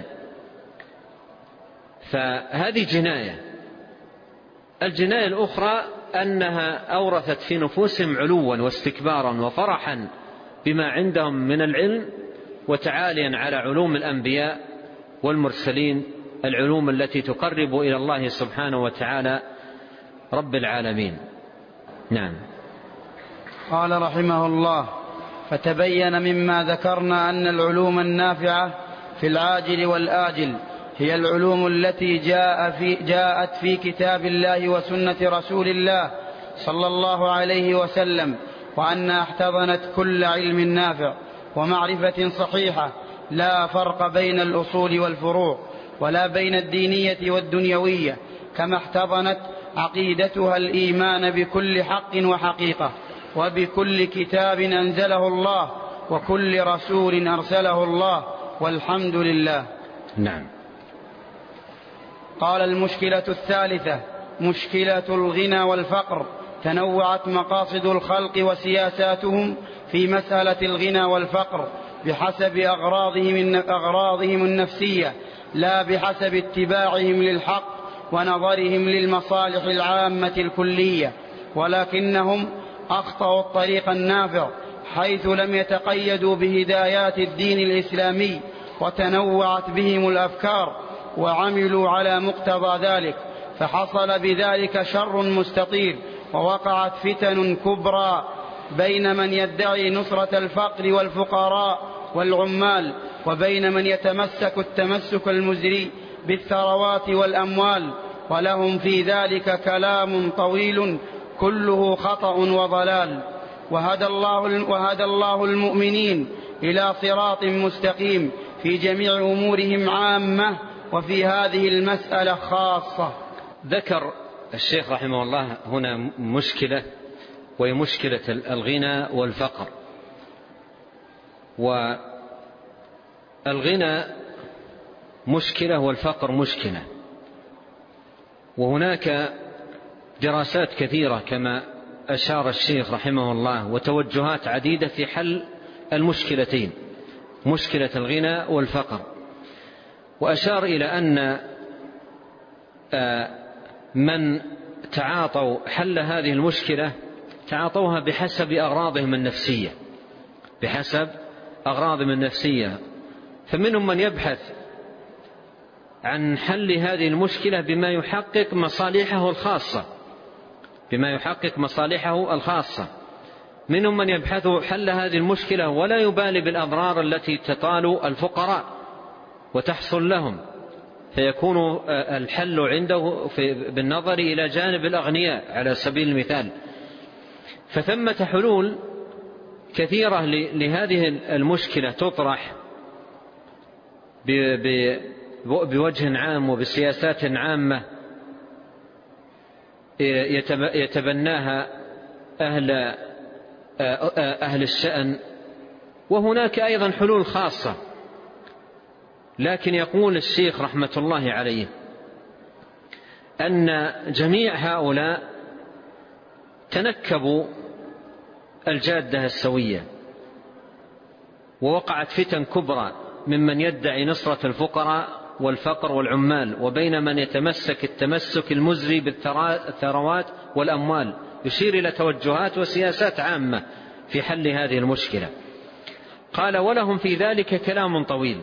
فهذه جناية. الجناية الأخرى أنها أورثت في نفوسهم علوا واستكبارا وفرحا بما عندهم من العلم وتعاليا على علوم الأنبياء والمرسلين، العلوم التي تقرب إلى الله سبحانه وتعالى رب العالمين. نعم. قال رحمه الله: فتبين مما ذكرنا أن العلوم النافعة في العاجل والآجل هي العلوم التي جاء في جاءت في كتاب الله وسنة رسول الله صلى الله عليه وسلم، وأنها احتضنت كل علم نافع ومعرفة صحيحة، لا فرق بين الأصول والفروع ولا بين الدينية والدنيوية، كما احتضنت عقيدتها الإيمان بكل حق وحقيقة، وبكل كتاب أنزله الله، وكل رسول أرسله الله، والحمد لله. نعم. قال: المشكلة الثالثة مشكلة الغنى والفقر. تنوعت مقاصد الخلق وسياساتهم في مسألة الغنى والفقر بحسب أغراضهم, أغراضهم النفسية، لا بحسب اتباعهم للحق ونظرهم للمصالح العامة الكلية، ولكنهم أخطأوا الطريق النافع حيث لم يتقيدوا بهدايات الدين الإسلامي، وتنوعت بهم الأفكار وعملوا على مقتضى ذلك، فحصل بذلك شر مستطير، ووقعت فتن كبرى بين من يدعي نصرة الفقر والفقراء والعمال، وبين من يتمسك التمسك المزري بالثروات والأموال، ولهم في ذلك كلام طويل كله خطأ وضلال. وهدى الله, وهدى الله المؤمنين إلى صراط مستقيم في جميع أمورهم عامة، وفي هذه المسألة خاصة. ذكر الشيخ رحمه الله هنا مشكلة، وهي مشكلة الغنى والفقر. والغنى مشكلة والفقر مشكلة، وهناك دراسات كثيرة كما أشار الشيخ رحمه الله وتوجهات عديدة في حل المشكلتين، مشكلة الغنى والفقر. وأشار إلى أن من تعاطوا حل هذه المشكلة تعاطوها بحسب أغراضهم النفسية، بحسب أغراضهم النفسية. فمنهم من يبحث عن حل هذه المشكلة بما يحقق مصالحه الخاصة، بما يحقق مصالحه الخاصة. منهم من يبحث حل هذه المشكلة ولا يبالي بالأضرار التي تطال الفقراء وتحصل لهم، فيكون الحل عنده بالنظر إلى جانب الأغنياء على سبيل المثال. فثمة حلول كثيرة لهذه المشكلة تطرح بوجه عام وبسياسات عامة يتبناها أهل, أهل الشأن، وهناك أيضا حلول خاصة. لكن يقول الشيخ رحمة الله عليه أن جميع هؤلاء تنكبوا الجادة السوية، ووقعت فتن كبرى ممن يدعي نصرة الفقراء والفقر والعمال، وبين من يتمسك التمسك المزري بالثروات والأموال، يشير إلى توجهات وسياسات عامة في حل هذه المشكلة. قال: ولهم في ذلك كلام طويل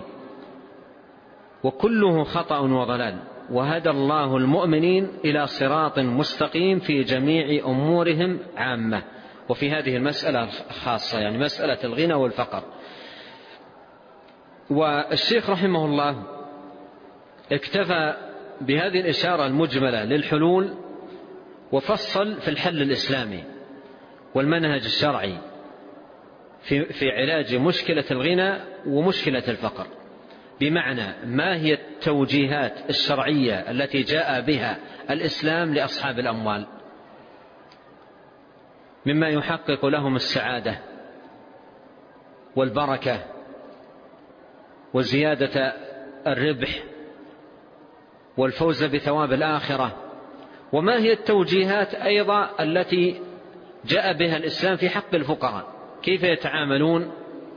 وكله خطأ وضلال، وهدى الله المؤمنين إلى صراط مستقيم في جميع أمورهم عامة، وفي هذه المسألة خاصة، يعني مسألة الغنى والفقر. والشيخ رحمه الله اكتفى بهذه الإشارة المجملة للحلول، وفصل في الحل الإسلامي والمنهج الشرعي في, في علاج مشكلة الغنى ومشكلة الفقر، بمعنى ما هي التوجيهات الشرعية التي جاء بها الإسلام لأصحاب الأموال مما يحقق لهم السعادة والبركة وزيادة الربح والفوز بثواب الآخرة، وما هي التوجيهات أيضا التي جاء بها الإسلام في حق الفقراء، كيف يتعاملون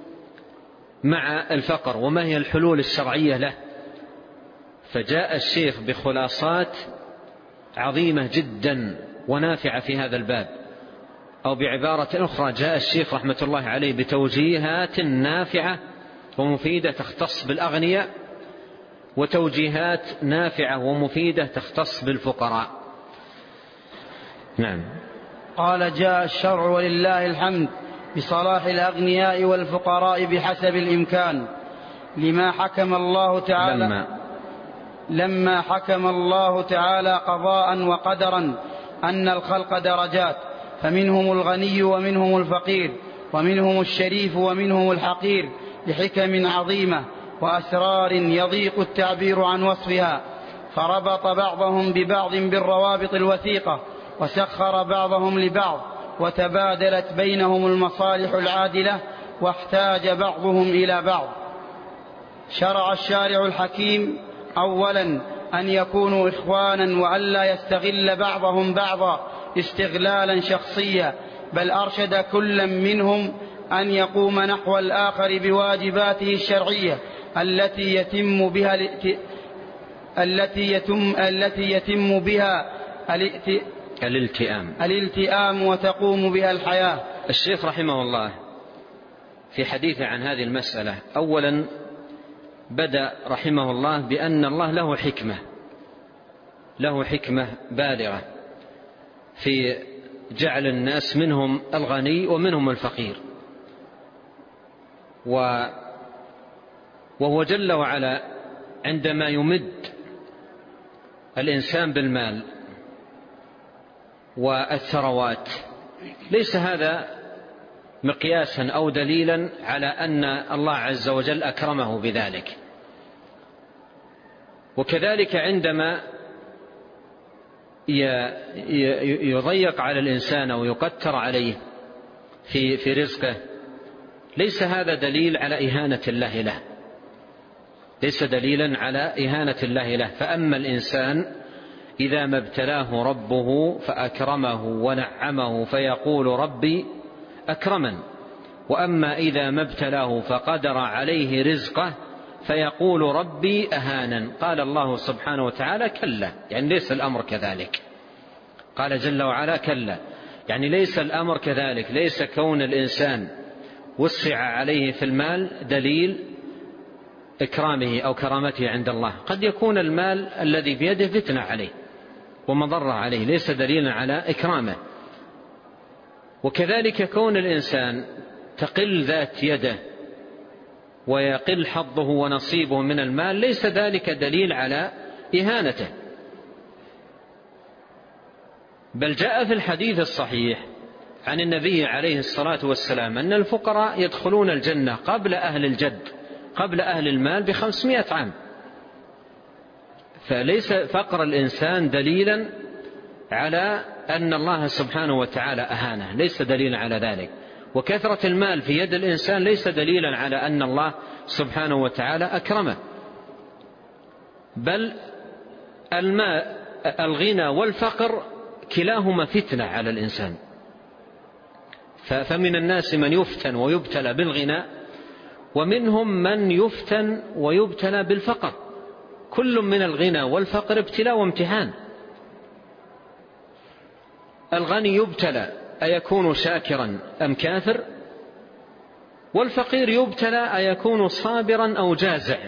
مع الفقر وما هي الحلول الشرعية له. فجاء الشيخ بخلاصات عظيمة جدا ونافعة في هذا الباب، أو بعبارة أخرى جاء الشيخ رحمة الله عليه بتوجيهات نافعة ومفيدة تختص بالأغنياء، وتوجيهات نافعة ومفيدة تختص بالفقراء. نعم. قال: جاء الشرع ولله الحمد بصلاح الأغنياء والفقراء بحسب الإمكان، لما حكم الله تعالى لما, لما حكم الله تعالى قضاء وقدرا أن الخلق درجات، فمنهم الغني ومنهم الفقير، ومنهم الشريف ومنهم الحقير، لحكم عظيمة وأسرار يضيق التعبير عن وصفها، فربط بعضهم ببعض بالروابط الوثيقة، وسخر بعضهم لبعض، وتبادلت بينهم المصالح العادلة، واحتاج بعضهم إلى بعض. شرع الشارع الحكيم أولا أن يكونوا إخوانا وألا يستغل بعضهم بعضا استغلالا شخصيا، بل أرشد كلا منهم أن يقوم نحو الآخر بواجباته الشرعية التي يتم بها الائت... التي يتم التي يتم بها الائت... الالتئام الالتئام وتقوم بها الحياة. الشيخ رحمه الله في حديثه عن هذه المسألة أولا بدأ رحمه الله بأن الله له حكمة له حكمة بالغة في جعل الناس منهم الغني ومنهم الفقير، وهو جل وعلا عندما يمد الإنسان بالمال والثروات ليس هذا مقياسا أو دليلا على أن الله عز وجل أكرمه بذلك. وكذلك عندما يضيق على الإنسان أو يقتر عليه في في رزقه ليس هذا دليل على إهانة الله له، ليس دليلا على إهانة الله له. فأما الإنسان إذا ما ابتلاه ربه فأكرمه ونعمه فيقول ربي أكرمن، وأما إذا ما ابتلاه فقدر عليه رزقه فيقول ربي أهانن. قال الله سبحانه وتعالى كلا، يعني ليس الأمر كذلك. قال جل وعلا كلا، يعني ليس الأمر كذلك. ليس كون الإنسان وسع عليه في المال دليل إكرامه أو كرامته عند الله. قد يكون المال الذي بيده فتنة عليه ومضرة عليه، ليس دليلا على إكرامه. وكذلك كون الإنسان تقل ذات يده ويقل حظه ونصيبه من المال ليس ذلك دليل على إهانته. بل جاء في الحديث الصحيح عن النبي عليه الصلاة والسلام أن الفقراء يدخلون الجنة قبل أهل الجد قبل أهل المال بخمسمائة عام. فليس فقر الإنسان دليلا على أن الله سبحانه وتعالى أهانه، ليس دليلا على ذلك. وكثرة المال في يد الإنسان ليس دليلا على أن الله سبحانه وتعالى أكرمه. بل الماء الغنى والفقر كلاهما فتنة على الإنسان. فمن الناس من يفتن ويبتلى بالغنى، ومنهم من يفتن ويبتلى بالفقر. كل من الغنى والفقر ابتلاء وامتحان. الغني يبتلى أيكون شاكرا أم كافر، والفقير يبتلى أيكون صابرا أو جازع.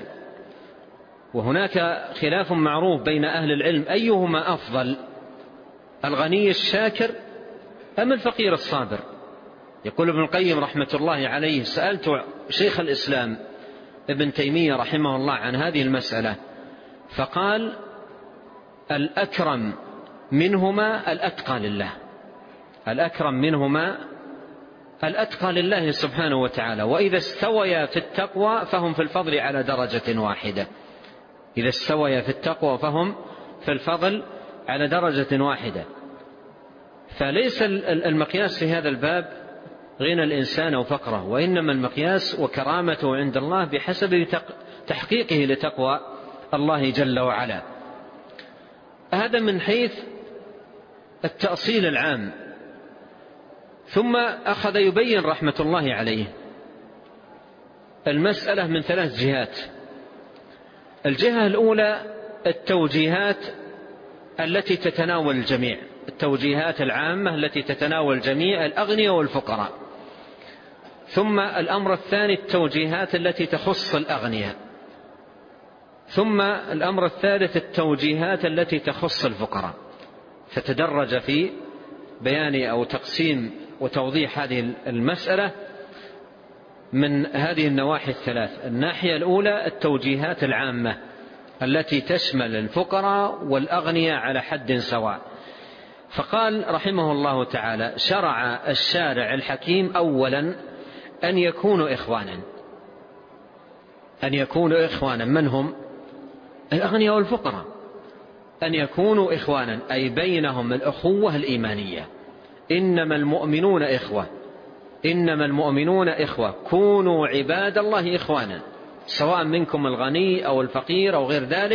وهناك خلاف معروف بين أهل العلم أيهما أفضل، الغني الشاكر أم الفقير الصابر. يقول ابن القيم رحمة الله عليه: سألت شيخ الإسلام ابن تيمية رحمه الله عن هذه المسألة فقال: الأكرم منهما الأتقى لله، الأكرم منهما الأتقى لله سبحانه وتعالى. وإذا استويا في التقوى فهم في الفضل على درجة واحدة، إذا استويا في التقوى فهم في الفضل على درجة واحدة. فليس المقياس في هذا الباب غنى الإنسان أو فقره، وإنما المقياس وكرامته عند الله بحسب تحقيقه لتقوى الله جل وعلا. هذا من حيث التأصيل العام. ثم أخذ يبين رحمة الله عليه المسألة من ثلاث جهات. الجهة الأولى التوجيهات التي تتناول الجميع، التوجيهات العامة التي تتناول الجميع الأغنياء والفقراء. ثم الأمر الثاني التوجيهات التي تخص الأغنياء. ثم الأمر الثالث التوجيهات التي تخص الفقراء. فتدرج في بيان أو تقسيم وتوضيح هذه المسألة من هذه النواحي الثلاث. الناحية الأولى التوجيهات العامة التي تشمل الفقراء والأغنياء على حد سواء. فقال رحمه الله تعالى: شرع الشارع الحكيم أولا أن يكونوا إخوانا. أن يكونوا إخوانا، من هم؟ الأغنياء والفقراء. أن يكونوا إخوانا أي بينهم الأخوة الإيمانية. إنما المؤمنون إخوة، إنما المؤمنون إخوة، كونوا عباد الله إخوانا، سواء منكم الغني أو الفقير أو غير ذلك،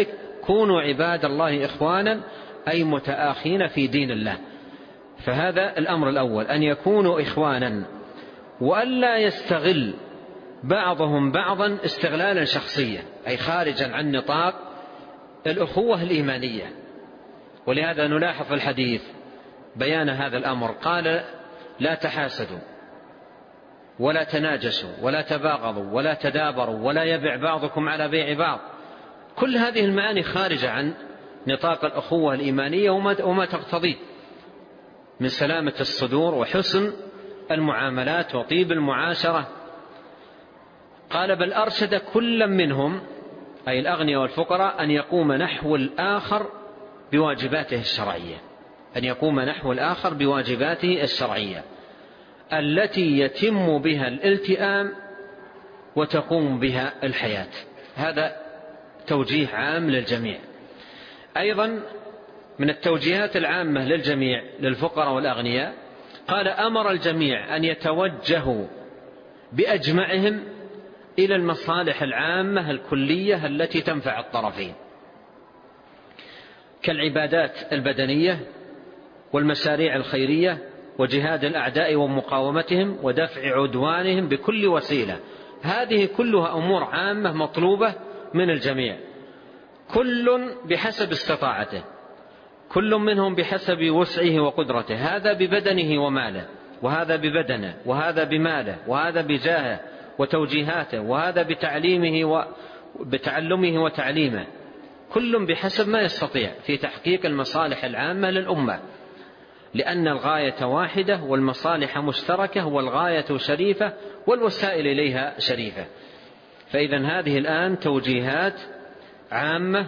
كونوا عباد الله إخوانا أي متآخين في دين الله. فهذا الأمر الأول، أن يكونوا إخوانا، وألا يستغل بعضهم بعضا استغلالا شخصيا، أي خارجا عن نطاق الأخوة الإيمانية. ولهذا نلاحظ في الحديث بيان هذا الأمر، قال لا تحاسدوا ولا تناجسوا ولا تباغضوا ولا تدابروا ولا يبع بعضكم على بيع بعض. كل هذه المعاني خارجة عن نطاق الأخوة الإيمانية وما تقتضيه من سلامة الصدور وحسن المعاملات وطيب المعاشرة. قال بل أرشد كل منهم أي الأغنياء والفقراء أن يقوم نحو الآخر بواجباته الشرعية، أن يقوم نحو الآخر بواجباته الشرعية التي يتم بها الالتئام وتقوم بها الحياة. هذا توجيه عام للجميع. أيضا من التوجيهات العامة للجميع للفقراء والأغنياء، قال أمر الجميع أن يتوجهوا بأجمعهم إلى المصالح العامة الكلية التي تنفع الطرفين، كالعبادات البدنية والمشاريع الخيرية وجهاد الأعداء ومقاومتهم ودفع عدوانهم بكل وسيلة. هذه كلها أمور عامة مطلوبة من الجميع، كل بحسب استطاعته، كل منهم بحسب وسعه وقدرته، هذا ببدنه وماله، وهذا ببدنه، وهذا بماله، وهذا بجاهه وتوجيهاته، وهذا بتعليمه وبتعلمه وتعليمه، كل بحسب ما يستطيع في تحقيق المصالح العامة للأمة، لأن الغاية واحدة والمصالح مشتركة والغاية شريفة والوسائل إليها شريفة. فإذن هذه الآن توجيهات عامة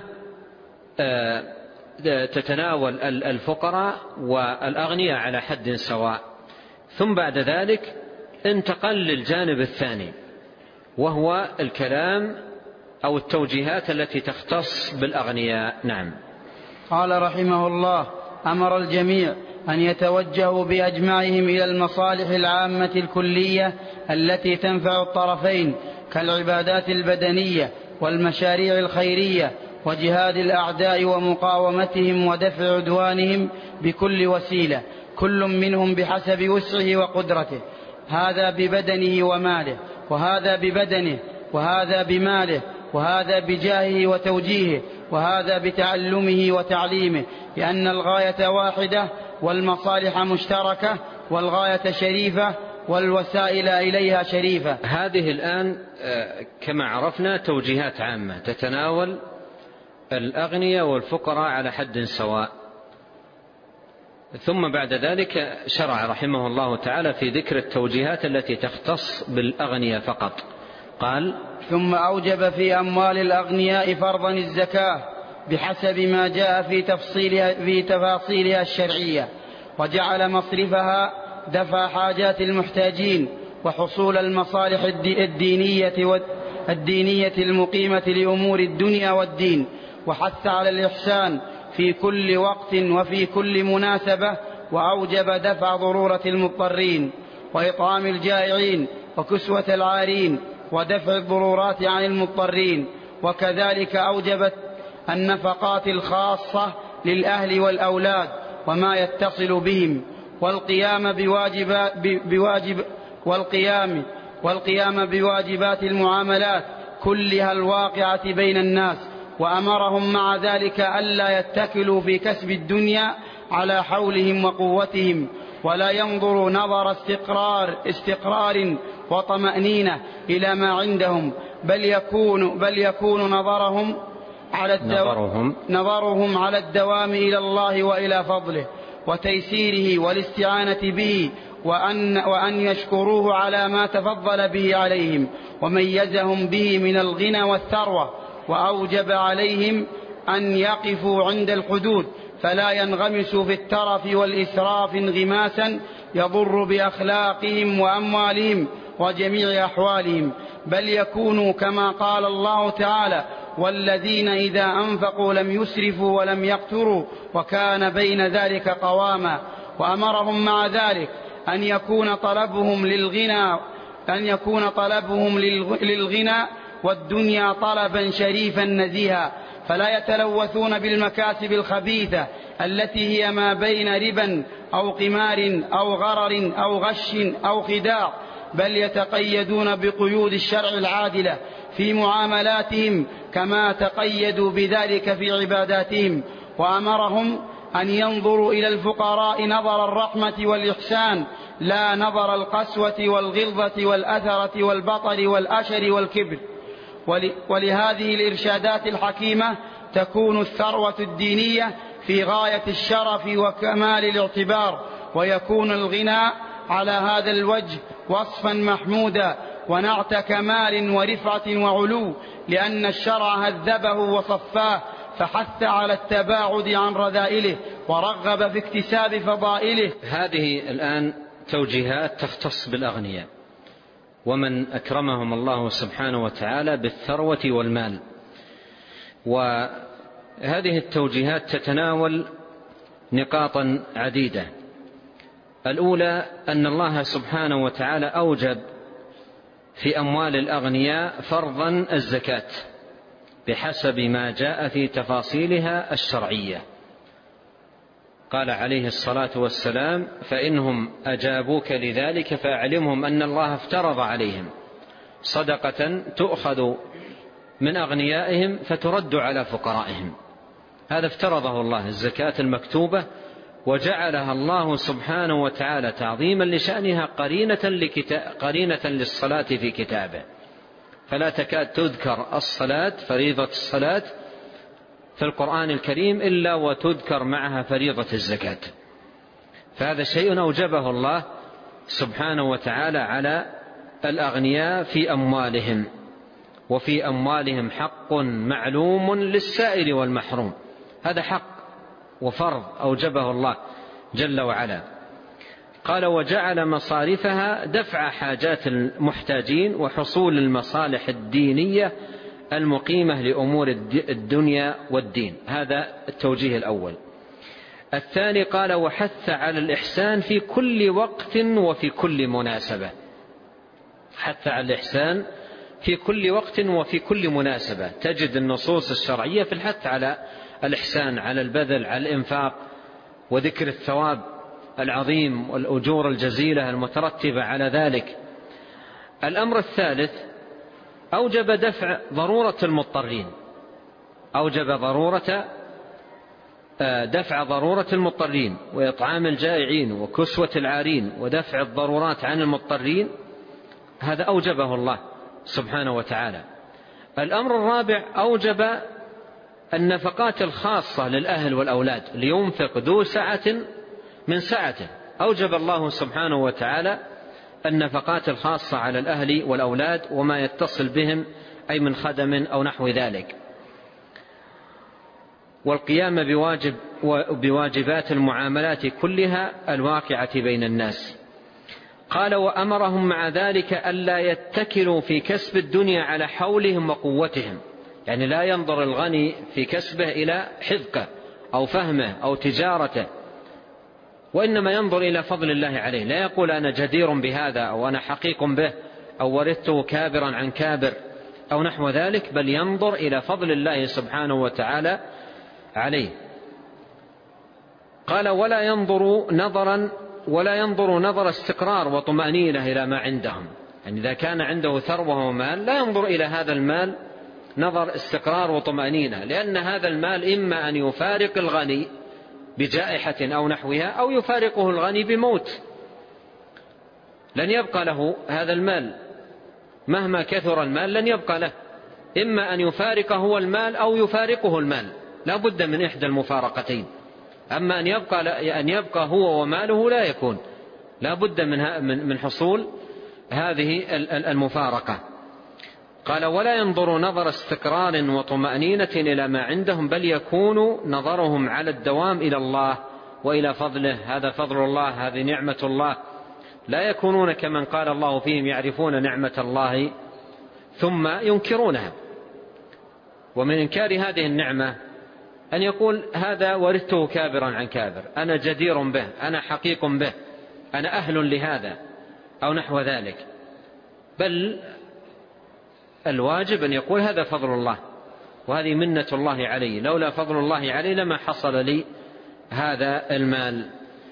تتناول الفقراء والأغنياء على حد سواء. ثم بعد ذلك انتقل للجانب الثاني، وهو الكلام أو التوجيهات التي تختص بالأغنياء. نعم. قال رحمه الله: أمر الجميع أن يتوجهوا بأجمعهم إلى المصالح العامة الكلية التي تنفع الطرفين، كالعبادات البدنية والمشاريع الخيرية وجهاد الأعداء ومقاومتهم ودفع عدوانهم بكل وسيلة، كل منهم بحسب وسعه وقدرته، هذا ببدنه وماله، وهذا ببدنه، وهذا بماله، وهذا بجاهه وتوجيهه، وهذا بتعلمه وتعليمه، لأن الغاية واحدة والمصالح مشتركة والغاية شريفة والوسائل إليها شريفة. هذه الآن كما عرفنا توجيهات عامة تتناول الأغنياء والفقراء على حد سواء. ثم بعد ذلك شرع رحمه الله تعالى في ذكر التوجيهات التي تختص بالأغنياء فقط. قال: ثم أوجب في أموال الأغنياء فرضا الزكاة بحسب ما جاء في تفصيلها في تفاصيلها الشرعية، وجعل مصرفها دفع حاجات المحتاجين وحصول المصالح الدينية الدينية المقيمة لأمور الدنيا والدين، وحث على الإحسان في كل وقت وفي كل مناسبة، وأوجب دفع ضرورة المضطرين وإطعام الجائعين وكسوة العارين ودفع الضرورات عن المضطرين، وكذلك أوجبت النفقات الخاصة للأهل والأولاد وما يتصل بهم، والقيام بواجب بواجب والقيام والقيام بواجبات المعاملات كلها الواقعة بين الناس. وأمرهم مع ذلك ألا يتكلوا في كسب الدنيا على حولهم وقوتهم، ولا ينظروا نظر استقرار, استقرار وطمأنينة إلى ما عندهم، بل يكون, بل يكون نظرهم على الدو... نظرهم. نظرهم على الدوام إلى الله وإلى فضله وتيسيره والاستعانة به، وأن, وأن يشكروه على ما تفضل به عليهم وميزهم به من الغنى والثروة. وأوجب عليهم أن يقفوا عند الحدود فلا ينغمسوا في الترف والإسراف انغماسا يضر بأخلاقهم وأموالهم وجميع أحوالهم، بل يكونوا كما قال الله تعالى: والذين إذا أنفقوا لم يسرفوا ولم يقتروا وكان بين ذلك قواما. وأمرهم مع ذلك أن يكون طلبهم للغنى أن يكون طلبهم للغنى والدنيا طلبا شريفا نزيها، فلا يتلوثون بالمكاسب الخبيثة التي هي ما بين ربا أو قمار أو غرر أو غش أو خداع، بل يتقيدون بقيود الشرع العادلة في معاملاتهم كما تقيدوا بذلك في عباداتهم. وأمرهم أن ينظروا إلى الفقراء نظر الرحمة والإحسان، لا نظر القسوة والغلظة والأثرة والبطر والأشر والكبر. ولهذه الإرشادات الحكيمة تكون الثروة الدينية في غاية الشرف وكمال الاعتبار، ويكون الغنى على هذا الوجه وصفا محمودا ونعت كمال ورفعة وعلو، لأن الشرع هذبه وصفاه، فحث على التباعد عن رذائله ورغب في اكتساب فضائله. هذه الآن توجيهات تختص بالأغنياء ومن أكرمهم الله سبحانه وتعالى بالثروة والمال. وهذه التوجيهات تتناول نقاطا عديدة. الأولى أن الله سبحانه وتعالى أوجب في أموال الأغنياء فرضا الزكاة بحسب ما جاء في تفاصيلها الشرعية. قال عليه الصلاة والسلام: فإنهم أجابوك لذلك فأعلمهم أن الله افترض عليهم صدقة تؤخذ من أغنيائهم فترد على فقرائهم. هذا افترضه الله، الزكاة المكتوبة، وجعلها الله سبحانه وتعالى تعظيما لشأنها قرينة, قرينة للصلاة في كتابه، فلا تكاد تذكر الصلاة فريضة الصلاة في القرآن الكريم إلا وتذكر معها فريضة الزكاة. فهذا شيء أوجبه الله سبحانه وتعالى على الأغنياء في أموالهم، وفي أموالهم حق معلوم للسائل والمحروم. هذا حق وفرض أوجبه الله جل وعلا. قال: وجعل مصارفها دفع حاجات المحتاجين وحصول المصالح الدينية المقيمة لأمور الدنيا والدين. هذا التوجيه الأول. الثاني قال: وحث على الإحسان في كل وقت وفي كل مناسبة. حث على الإحسان في كل وقت وفي كل مناسبة. تجد النصوص الشرعية في الحث على الإحسان، على البذل، على الإنفاق، وذكر الثواب العظيم والأجور الجزيلة المترتبة على ذلك. الأمر الثالث: أوجب دفع ضرورة المضطرين، أوجب ضرورة دفع ضرورة المضطرين وإطعام الجائعين وكسوة العارين ودفع الضرورات عن المضطرين. هذا أوجبه الله سبحانه وتعالى. الأمر الرابع: أوجب النفقات الخاصة للأهل والأولاد، لينفق ذو سعة من سعته. أوجب الله سبحانه وتعالى النفقات الخاصة على الأهل والأولاد وما يتصل بهم أي من خدم أو نحو ذلك، والقيام بواجب بواجبات المعاملات كلها الواقعة بين الناس. قال: وأمرهم مع ذلك ألا يتكلوا في كسب الدنيا على حولهم وقوتهم، يعني لا ينظر الغني في كسبه إلى حذقه أو فهمه أو تجارته، وإنما ينظر إلى فضل الله عليه. لا يقول أنا جدير بهذا أو أنا حقيق به أو ورثته كابرا عن كابر أو نحو ذلك، بل ينظر إلى فضل الله سبحانه وتعالى عليه. قال: ولا ينظر نظرا ولا ينظر نظر استقرار وطمأنينة إلى ما عندهم، يعني إذا كان عنده ثروة ومال لا ينظر إلى هذا المال نظر استقرار وطمأنينة، لأن هذا المال إما أن يفارق الغني بجائحة أو نحوها أو يفارقه الغني بموت، لن يبقى له هذا المال مهما كثر المال، لن يبقى له، إما أن يفارقه هو المال أو يفارقه المال، لا بد من إحدى المفارقتين. أما أن يبقى, أن يبقى هو وماله لا يكون، لا بد من, من حصول هذه المفارقة. قال: ولا ينظر نظر استقرار وطمأنينة إلى ما عندهم، بل يكون نظرهم على الدوام إلى الله وإلى فضله. هذا فضل الله، هذه نعمة الله. لا يكونون كمن قال الله فيهم يعرفون نعمة الله ثم ينكرونها. ومن إنكار هذه النعمة أن يقول هذا ورثته كابرا عن كابر، أنا جدير به، أنا حقيق به، أنا أهل لهذا أو نحو ذلك، بل الواجب أن يقول هذا فضل الله وهذه منة الله علي، لولا فضل الله علي لما حصل لي هذا المال.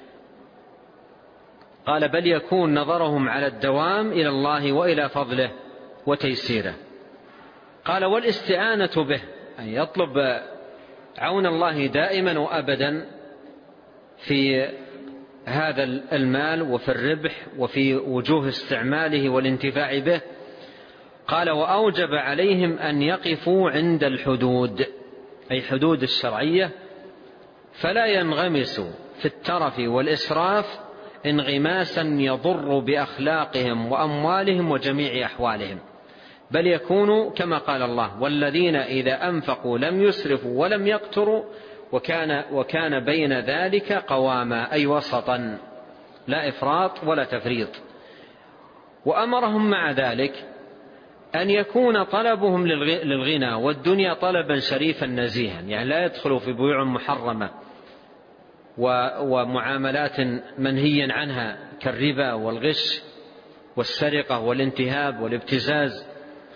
قال بل يكون نظرهم على الدوام إلى الله وإلى فضله وتيسيره. قال والاستعانة به، أن يطلب عون الله دائما وأبدا في هذا المال وفي الربح وفي وجوه استعماله والانتفاع به. قال وأوجب عليهم أن يقفوا عند الحدود، أي حدود الشرعية، فلا ينغمسوا في الترف والإسراف انغماسا يضر بأخلاقهم وأموالهم وجميع أحوالهم، بل يكونوا كما قال الله والذين إذا أنفقوا لم يسرفوا ولم يقتروا وكان, وكان بين ذلك قواما، أي وسطا، لا إفراط ولا تفريط. وأمرهم مع ذلك أن يكون طلبهم للغنى والدنيا طلبا شريفا نزيها، يعني لا يدخلوا في بيوع محرمة ومعاملات منهيا عنها كالربا والغش والسرقة والانتهاب والابتزاز،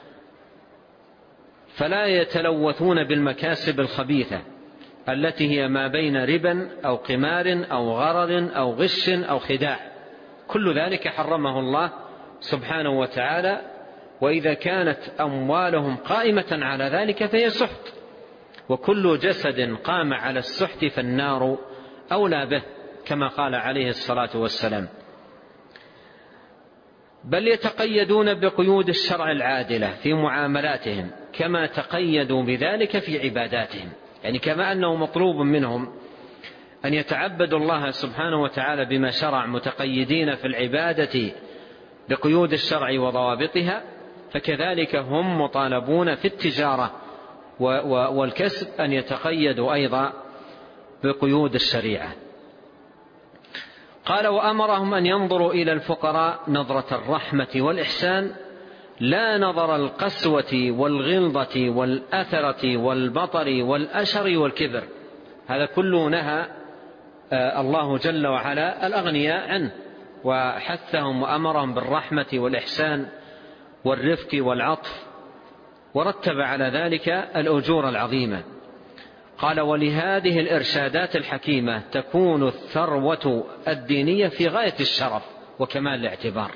فلا يتلوثون بالمكاسب الخبيثة التي هي ما بين ربا أو قمار أو غرر أو غش أو خداع، كل ذلك حرمه الله سبحانه وتعالى. وإذا كانت أموالهم قائمة على ذلك فهي سحت، وكل جسد قام على السحت فالنار أولى به، كما قال عليه الصلاة والسلام. بل يتقيدون بقيود الشرع العادلة في معاملاتهم كما تقيدوا بذلك في عباداتهم، يعني كما أنه مطلوب منهم أن يتعبدوا الله سبحانه وتعالى بما شرع متقيدين في العبادة بقيود الشرع وضوابطها، فكذلك هم مطالبون في التجارة والكسب أن يتقيدوا أيضا بقيود الشريعة. قال وأمرهم أن ينظروا إلى الفقراء نظرة الرحمة والإحسان، لا نظر القسوة والغلظة والأثرة والبطر والأشر والكبر، هذا كله نهى الله جل وعلا الأغنياء عنه، وحثهم وأمرهم بالرحمة والإحسان والرفق والعطف، ورتب على ذلك الأجور العظيمة. قال ولهذه الإرشادات الحكيمة تكون الثروة الدينية في غاية الشرف وكمال الاعتبار،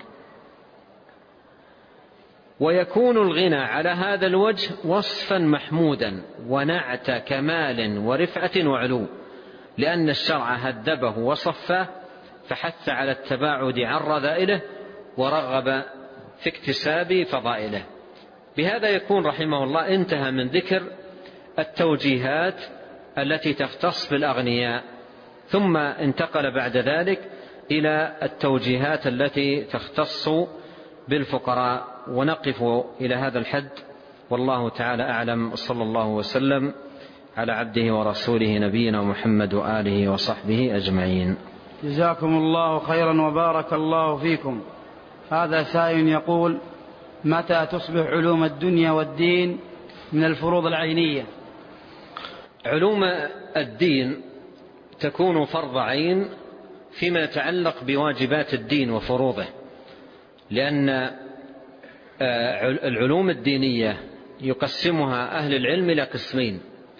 ويكون الغنى على هذا الوجه وصفا محمودا ونعت كمال ورفعة وعلو، لأن الشرع هذبه وصفاه فحث على التباعد عن رذائله ورغب في اكتساب فضائله. بهذا يكون رحمه الله انتهى من ذكر التوجيهات التي تختص بالأغنياء، ثم انتقل بعد ذلك إلى التوجيهات التي تختص بالفقراء. ونقف إلى هذا الحد، والله تعالى أعلم، صلى الله وسلم على عبده ورسوله نبينا محمد وآله وصحبه أجمعين. جزاكم الله خيرا وبارك الله فيكم. هذا سائل يقول: متى تصبح علوم الدنيا والدين من الفروض العينية؟ علوم الدين تكون فرض عين فيما يتعلق بواجبات الدين وفروضه، لأن العلوم الدينية يقسمها أهل العلم إلى قسمين: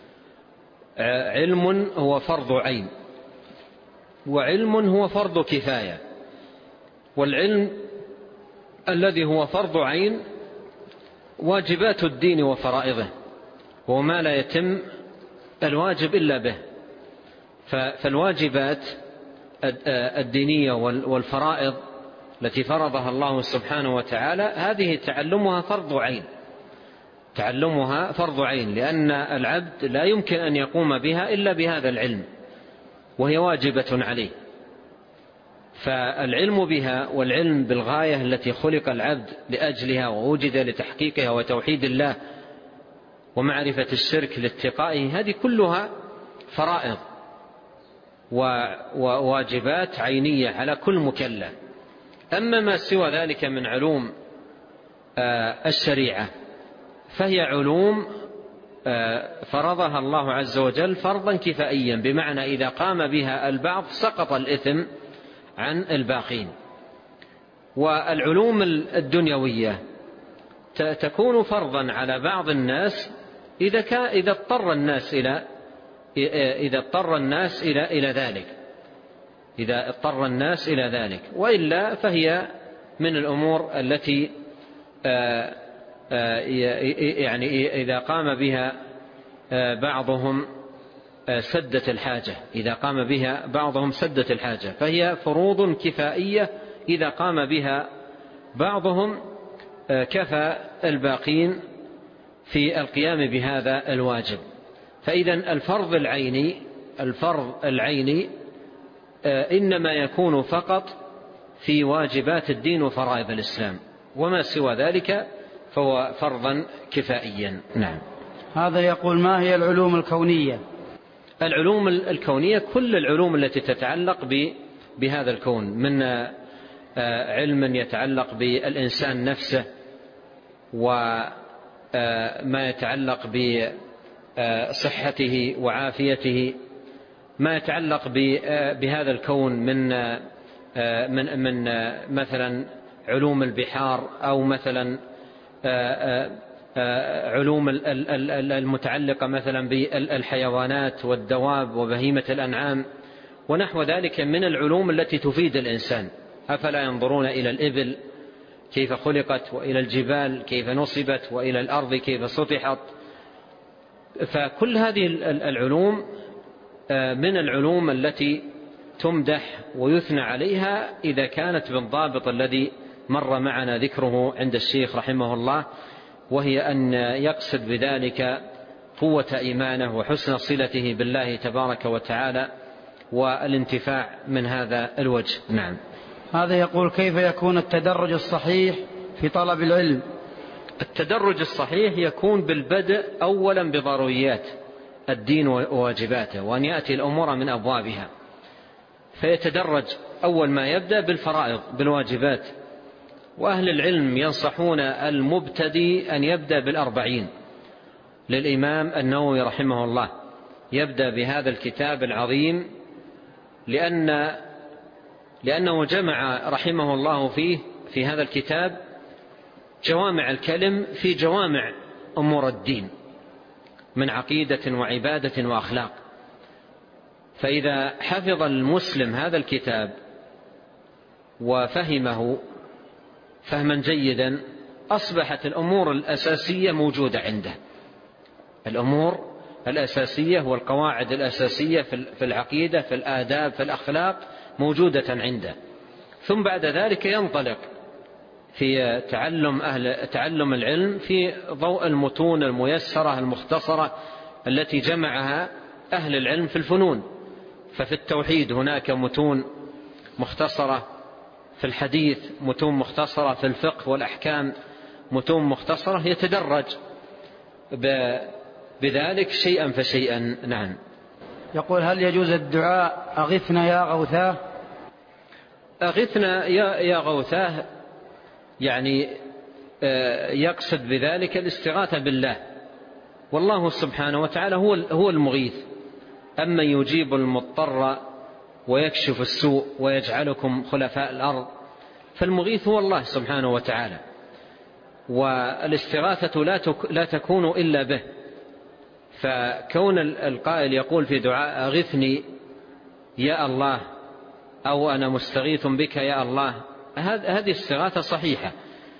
علم هو فرض عين، وعلم هو فرض كفاية. والعلم الذي هو فرض عين واجبات الدين وفرائضه، وما لا يتم الواجب إلا به. فالواجبات الدينية والفرائض التي فرضها الله سبحانه وتعالى هذه تعلمها فرض عين، تعلمها فرض عين، لأن العبد لا يمكن أن يقوم بها إلا بهذا العلم، وهي واجبة عليه. فالعلم بها والعلم بالغاية التي خلق العبد لأجلها ووجد لتحقيقها وتوحيد الله ومعرفة الشرك لاتقائه، هذه كلها فرائض وواجبات عينية على كل مكلف. أما ما سوى ذلك من علوم الشريعة فهي علوم فرضها الله عز وجل فرضا كفائيا، بمعنى إذا قام بها البعض سقط الإثم عن الباقين. والعلوم الدنيوية تكون فرضا على بعض الناس إذا كان إذا اضطر الناس إلى إذا اضطر الناس إلى إلى ذلك إذا اضطر الناس إلى ذلك وإلا فهي من الأمور التي يعني إذا قام بها بعضهم سدت الحاجة إذا قام بها بعضهم سدت الحاجة فهي فروض كفائية إذا قام بها بعضهم كفى الباقين في القيام بهذا الواجب. فإذا الفرض العيني الفرض العيني إنما يكون فقط في واجبات الدين وفرائض الإسلام، وما سوى ذلك فهو فرضا كفائيا. نعم. هذا يقول: ما هي العلوم الكونية؟ العلوم الكونية كل العلوم التي تتعلق بهذا الكون، من علم يتعلق بالإنسان نفسه، وما يتعلق بصحته وعافيته، ما يتعلق بهذا الكون من من من مثلا علوم البحار، أو مثلا علوم المتعلقة مثلا بالحيوانات والدواب وبهيمة الأنعام ونحو ذلك من العلوم التي تفيد الإنسان. أفلا ينظرون إلى الإبل كيف خلقت، وإلى الجبال كيف نصبت، وإلى الأرض كيف سطحت. فكل هذه العلوم من العلوم التي تمدح ويثنى عليها إذا كانت بالضابط الذي مر معنا ذكره عند الشيخ رحمه الله، وهي أن يقصد بذلك قوة إيمانه وحسن صلته بالله تبارك وتعالى والانتفاع من هذا الوجه. نعم. هذا يقول: كيف يكون التدرج الصحيح في طلب العلم؟ التدرج الصحيح يكون بالبدء أولا بضروريات الدين وواجباته، وأن يأتي الأمور من أبوابها، فيتدرج أول ما يبدأ بالفرائض بالواجبات. وأهل العلم ينصحون المبتدي أن يبدأ بالأربعين للإمام النووي رحمه الله، يبدأ بهذا الكتاب العظيم لأن لأنه جمع رحمه الله فيه في هذا الكتاب جوامع الكلم في جوامع أمور الدين من عقيدة وعبادة وأخلاق. فإذا حفظ المسلم هذا الكتاب وفهمه فهما جيدا أصبحت الأمور الأساسية موجودة عنده، الأمور الأساسية والقواعد الأساسية في العقيدة في الآداب في الأخلاق موجودة عنده. ثم بعد ذلك ينطلق في تعلم أهل تعلم العلم في ضوء المتون الميسرة المختصرة التي جمعها أهل العلم في الفنون. ففي التوحيد هناك متون مختصرة، في الحديث متون مختصرة، في الفقه والأحكام متون مختصرة، يتدرج بذلك شيئا فشيئا. نعم. يقول: هل يجوز الدعاء أغثنا يا غوثاه؟ أغثنا يا غوثاه يعني يقصد بذلك الاستغاثة بالله، والله سبحانه وتعالى هو هو المغيث. أما يجيب المضطر ويكشف السوء ويجعلكم خلفاء الأرض، فالمغيث هو الله سبحانه وتعالى، والاستغاثة لا تكون إلا به. فكون القائل يقول في دعاء أغثني يا الله أو أنا مستغيث بك يا الله، هذه استغاثة صحيحة.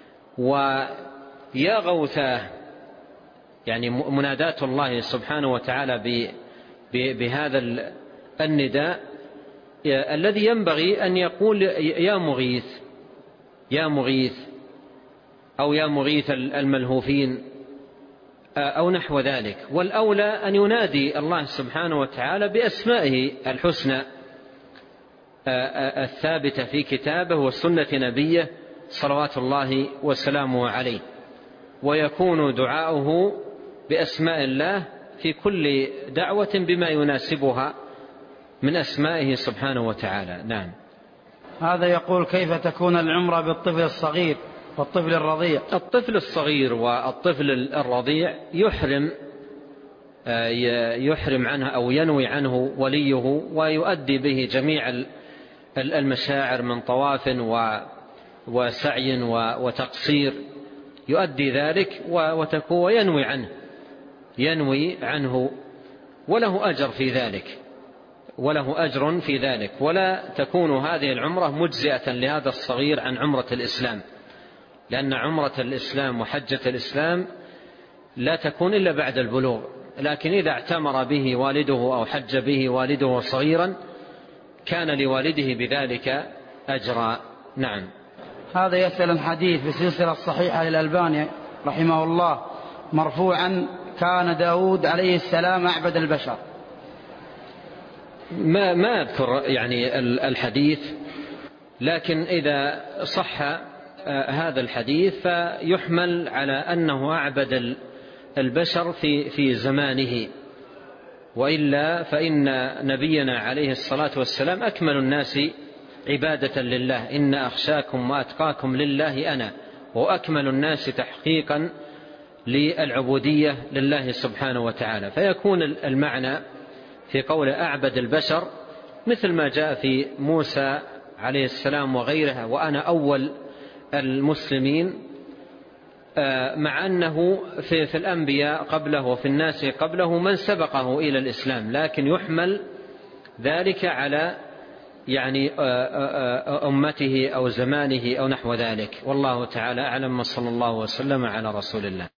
ويا غوثاه يعني مناداة الله سبحانه وتعالى بهذا النداء الذي ينبغي أن يقول يا مغيث يا مغيث أو يا مغيث الملهوفين أو نحو ذلك. والأولى أن ينادي الله سبحانه وتعالى بأسمائه الحسنى الثابتة في كتابه وسنة نبيه صلوات الله وسلامه عليه، ويكون دعاؤه بأسماء الله في كل دعوة بما يناسبها من أسمائه سبحانه وتعالى. نعم. هذا يقول: كيف تكون العمرة بالطفل الصغير والطفل الرضيع؟ الطفل الصغير والطفل الرضيع يحرم يحرم عنه أو ينوي عنه وليه، ويؤدي به جميع المشاعر من طواف وسعي وتقصير، يؤدي ذلك وينوي عنه ينوي عنه وله أجر في ذلك وله أجر في ذلك ولا تكون هذه العمرة مجزئة لهذا الصغير عن عمرة الإسلام، لأن عمرة الإسلام وحجة الإسلام لا تكون إلا بعد البلوغ، لكن إذا اعتمر به والده أو حج به والده صغيرا كان لوالده بذلك أجرا. نعم. هذا يسأل الحديث بسلسلة الصحيحة للألباني رحمه الله مرفوعا: كان داود عليه السلام أعبد البشر. ما ما أذكر يعني الحديث، لكن إذا صح هذا الحديث فيحمل على أنه أعبد البشر في في زمانه، وإلا فإن نبينا عليه الصلاة والسلام أكمل الناس عبادة لله: إن أخشاكم وأتقاكم لله أنا، وأكمل الناس تحقيقا للعبودية لله سبحانه وتعالى. فيكون المعنى في قول أعبد البشر مثل ما جاء في موسى عليه السلام وغيرها: وأنا أول المسلمين، مع أنه في, في الأنبياء قبله وفي الناس قبله من سبقه إلى الإسلام، لكن يحمل ذلك على يعني أمته أو زمانه أو نحو ذلك. والله تعالى أعلم، وصلى الله وسلم على رسول الله.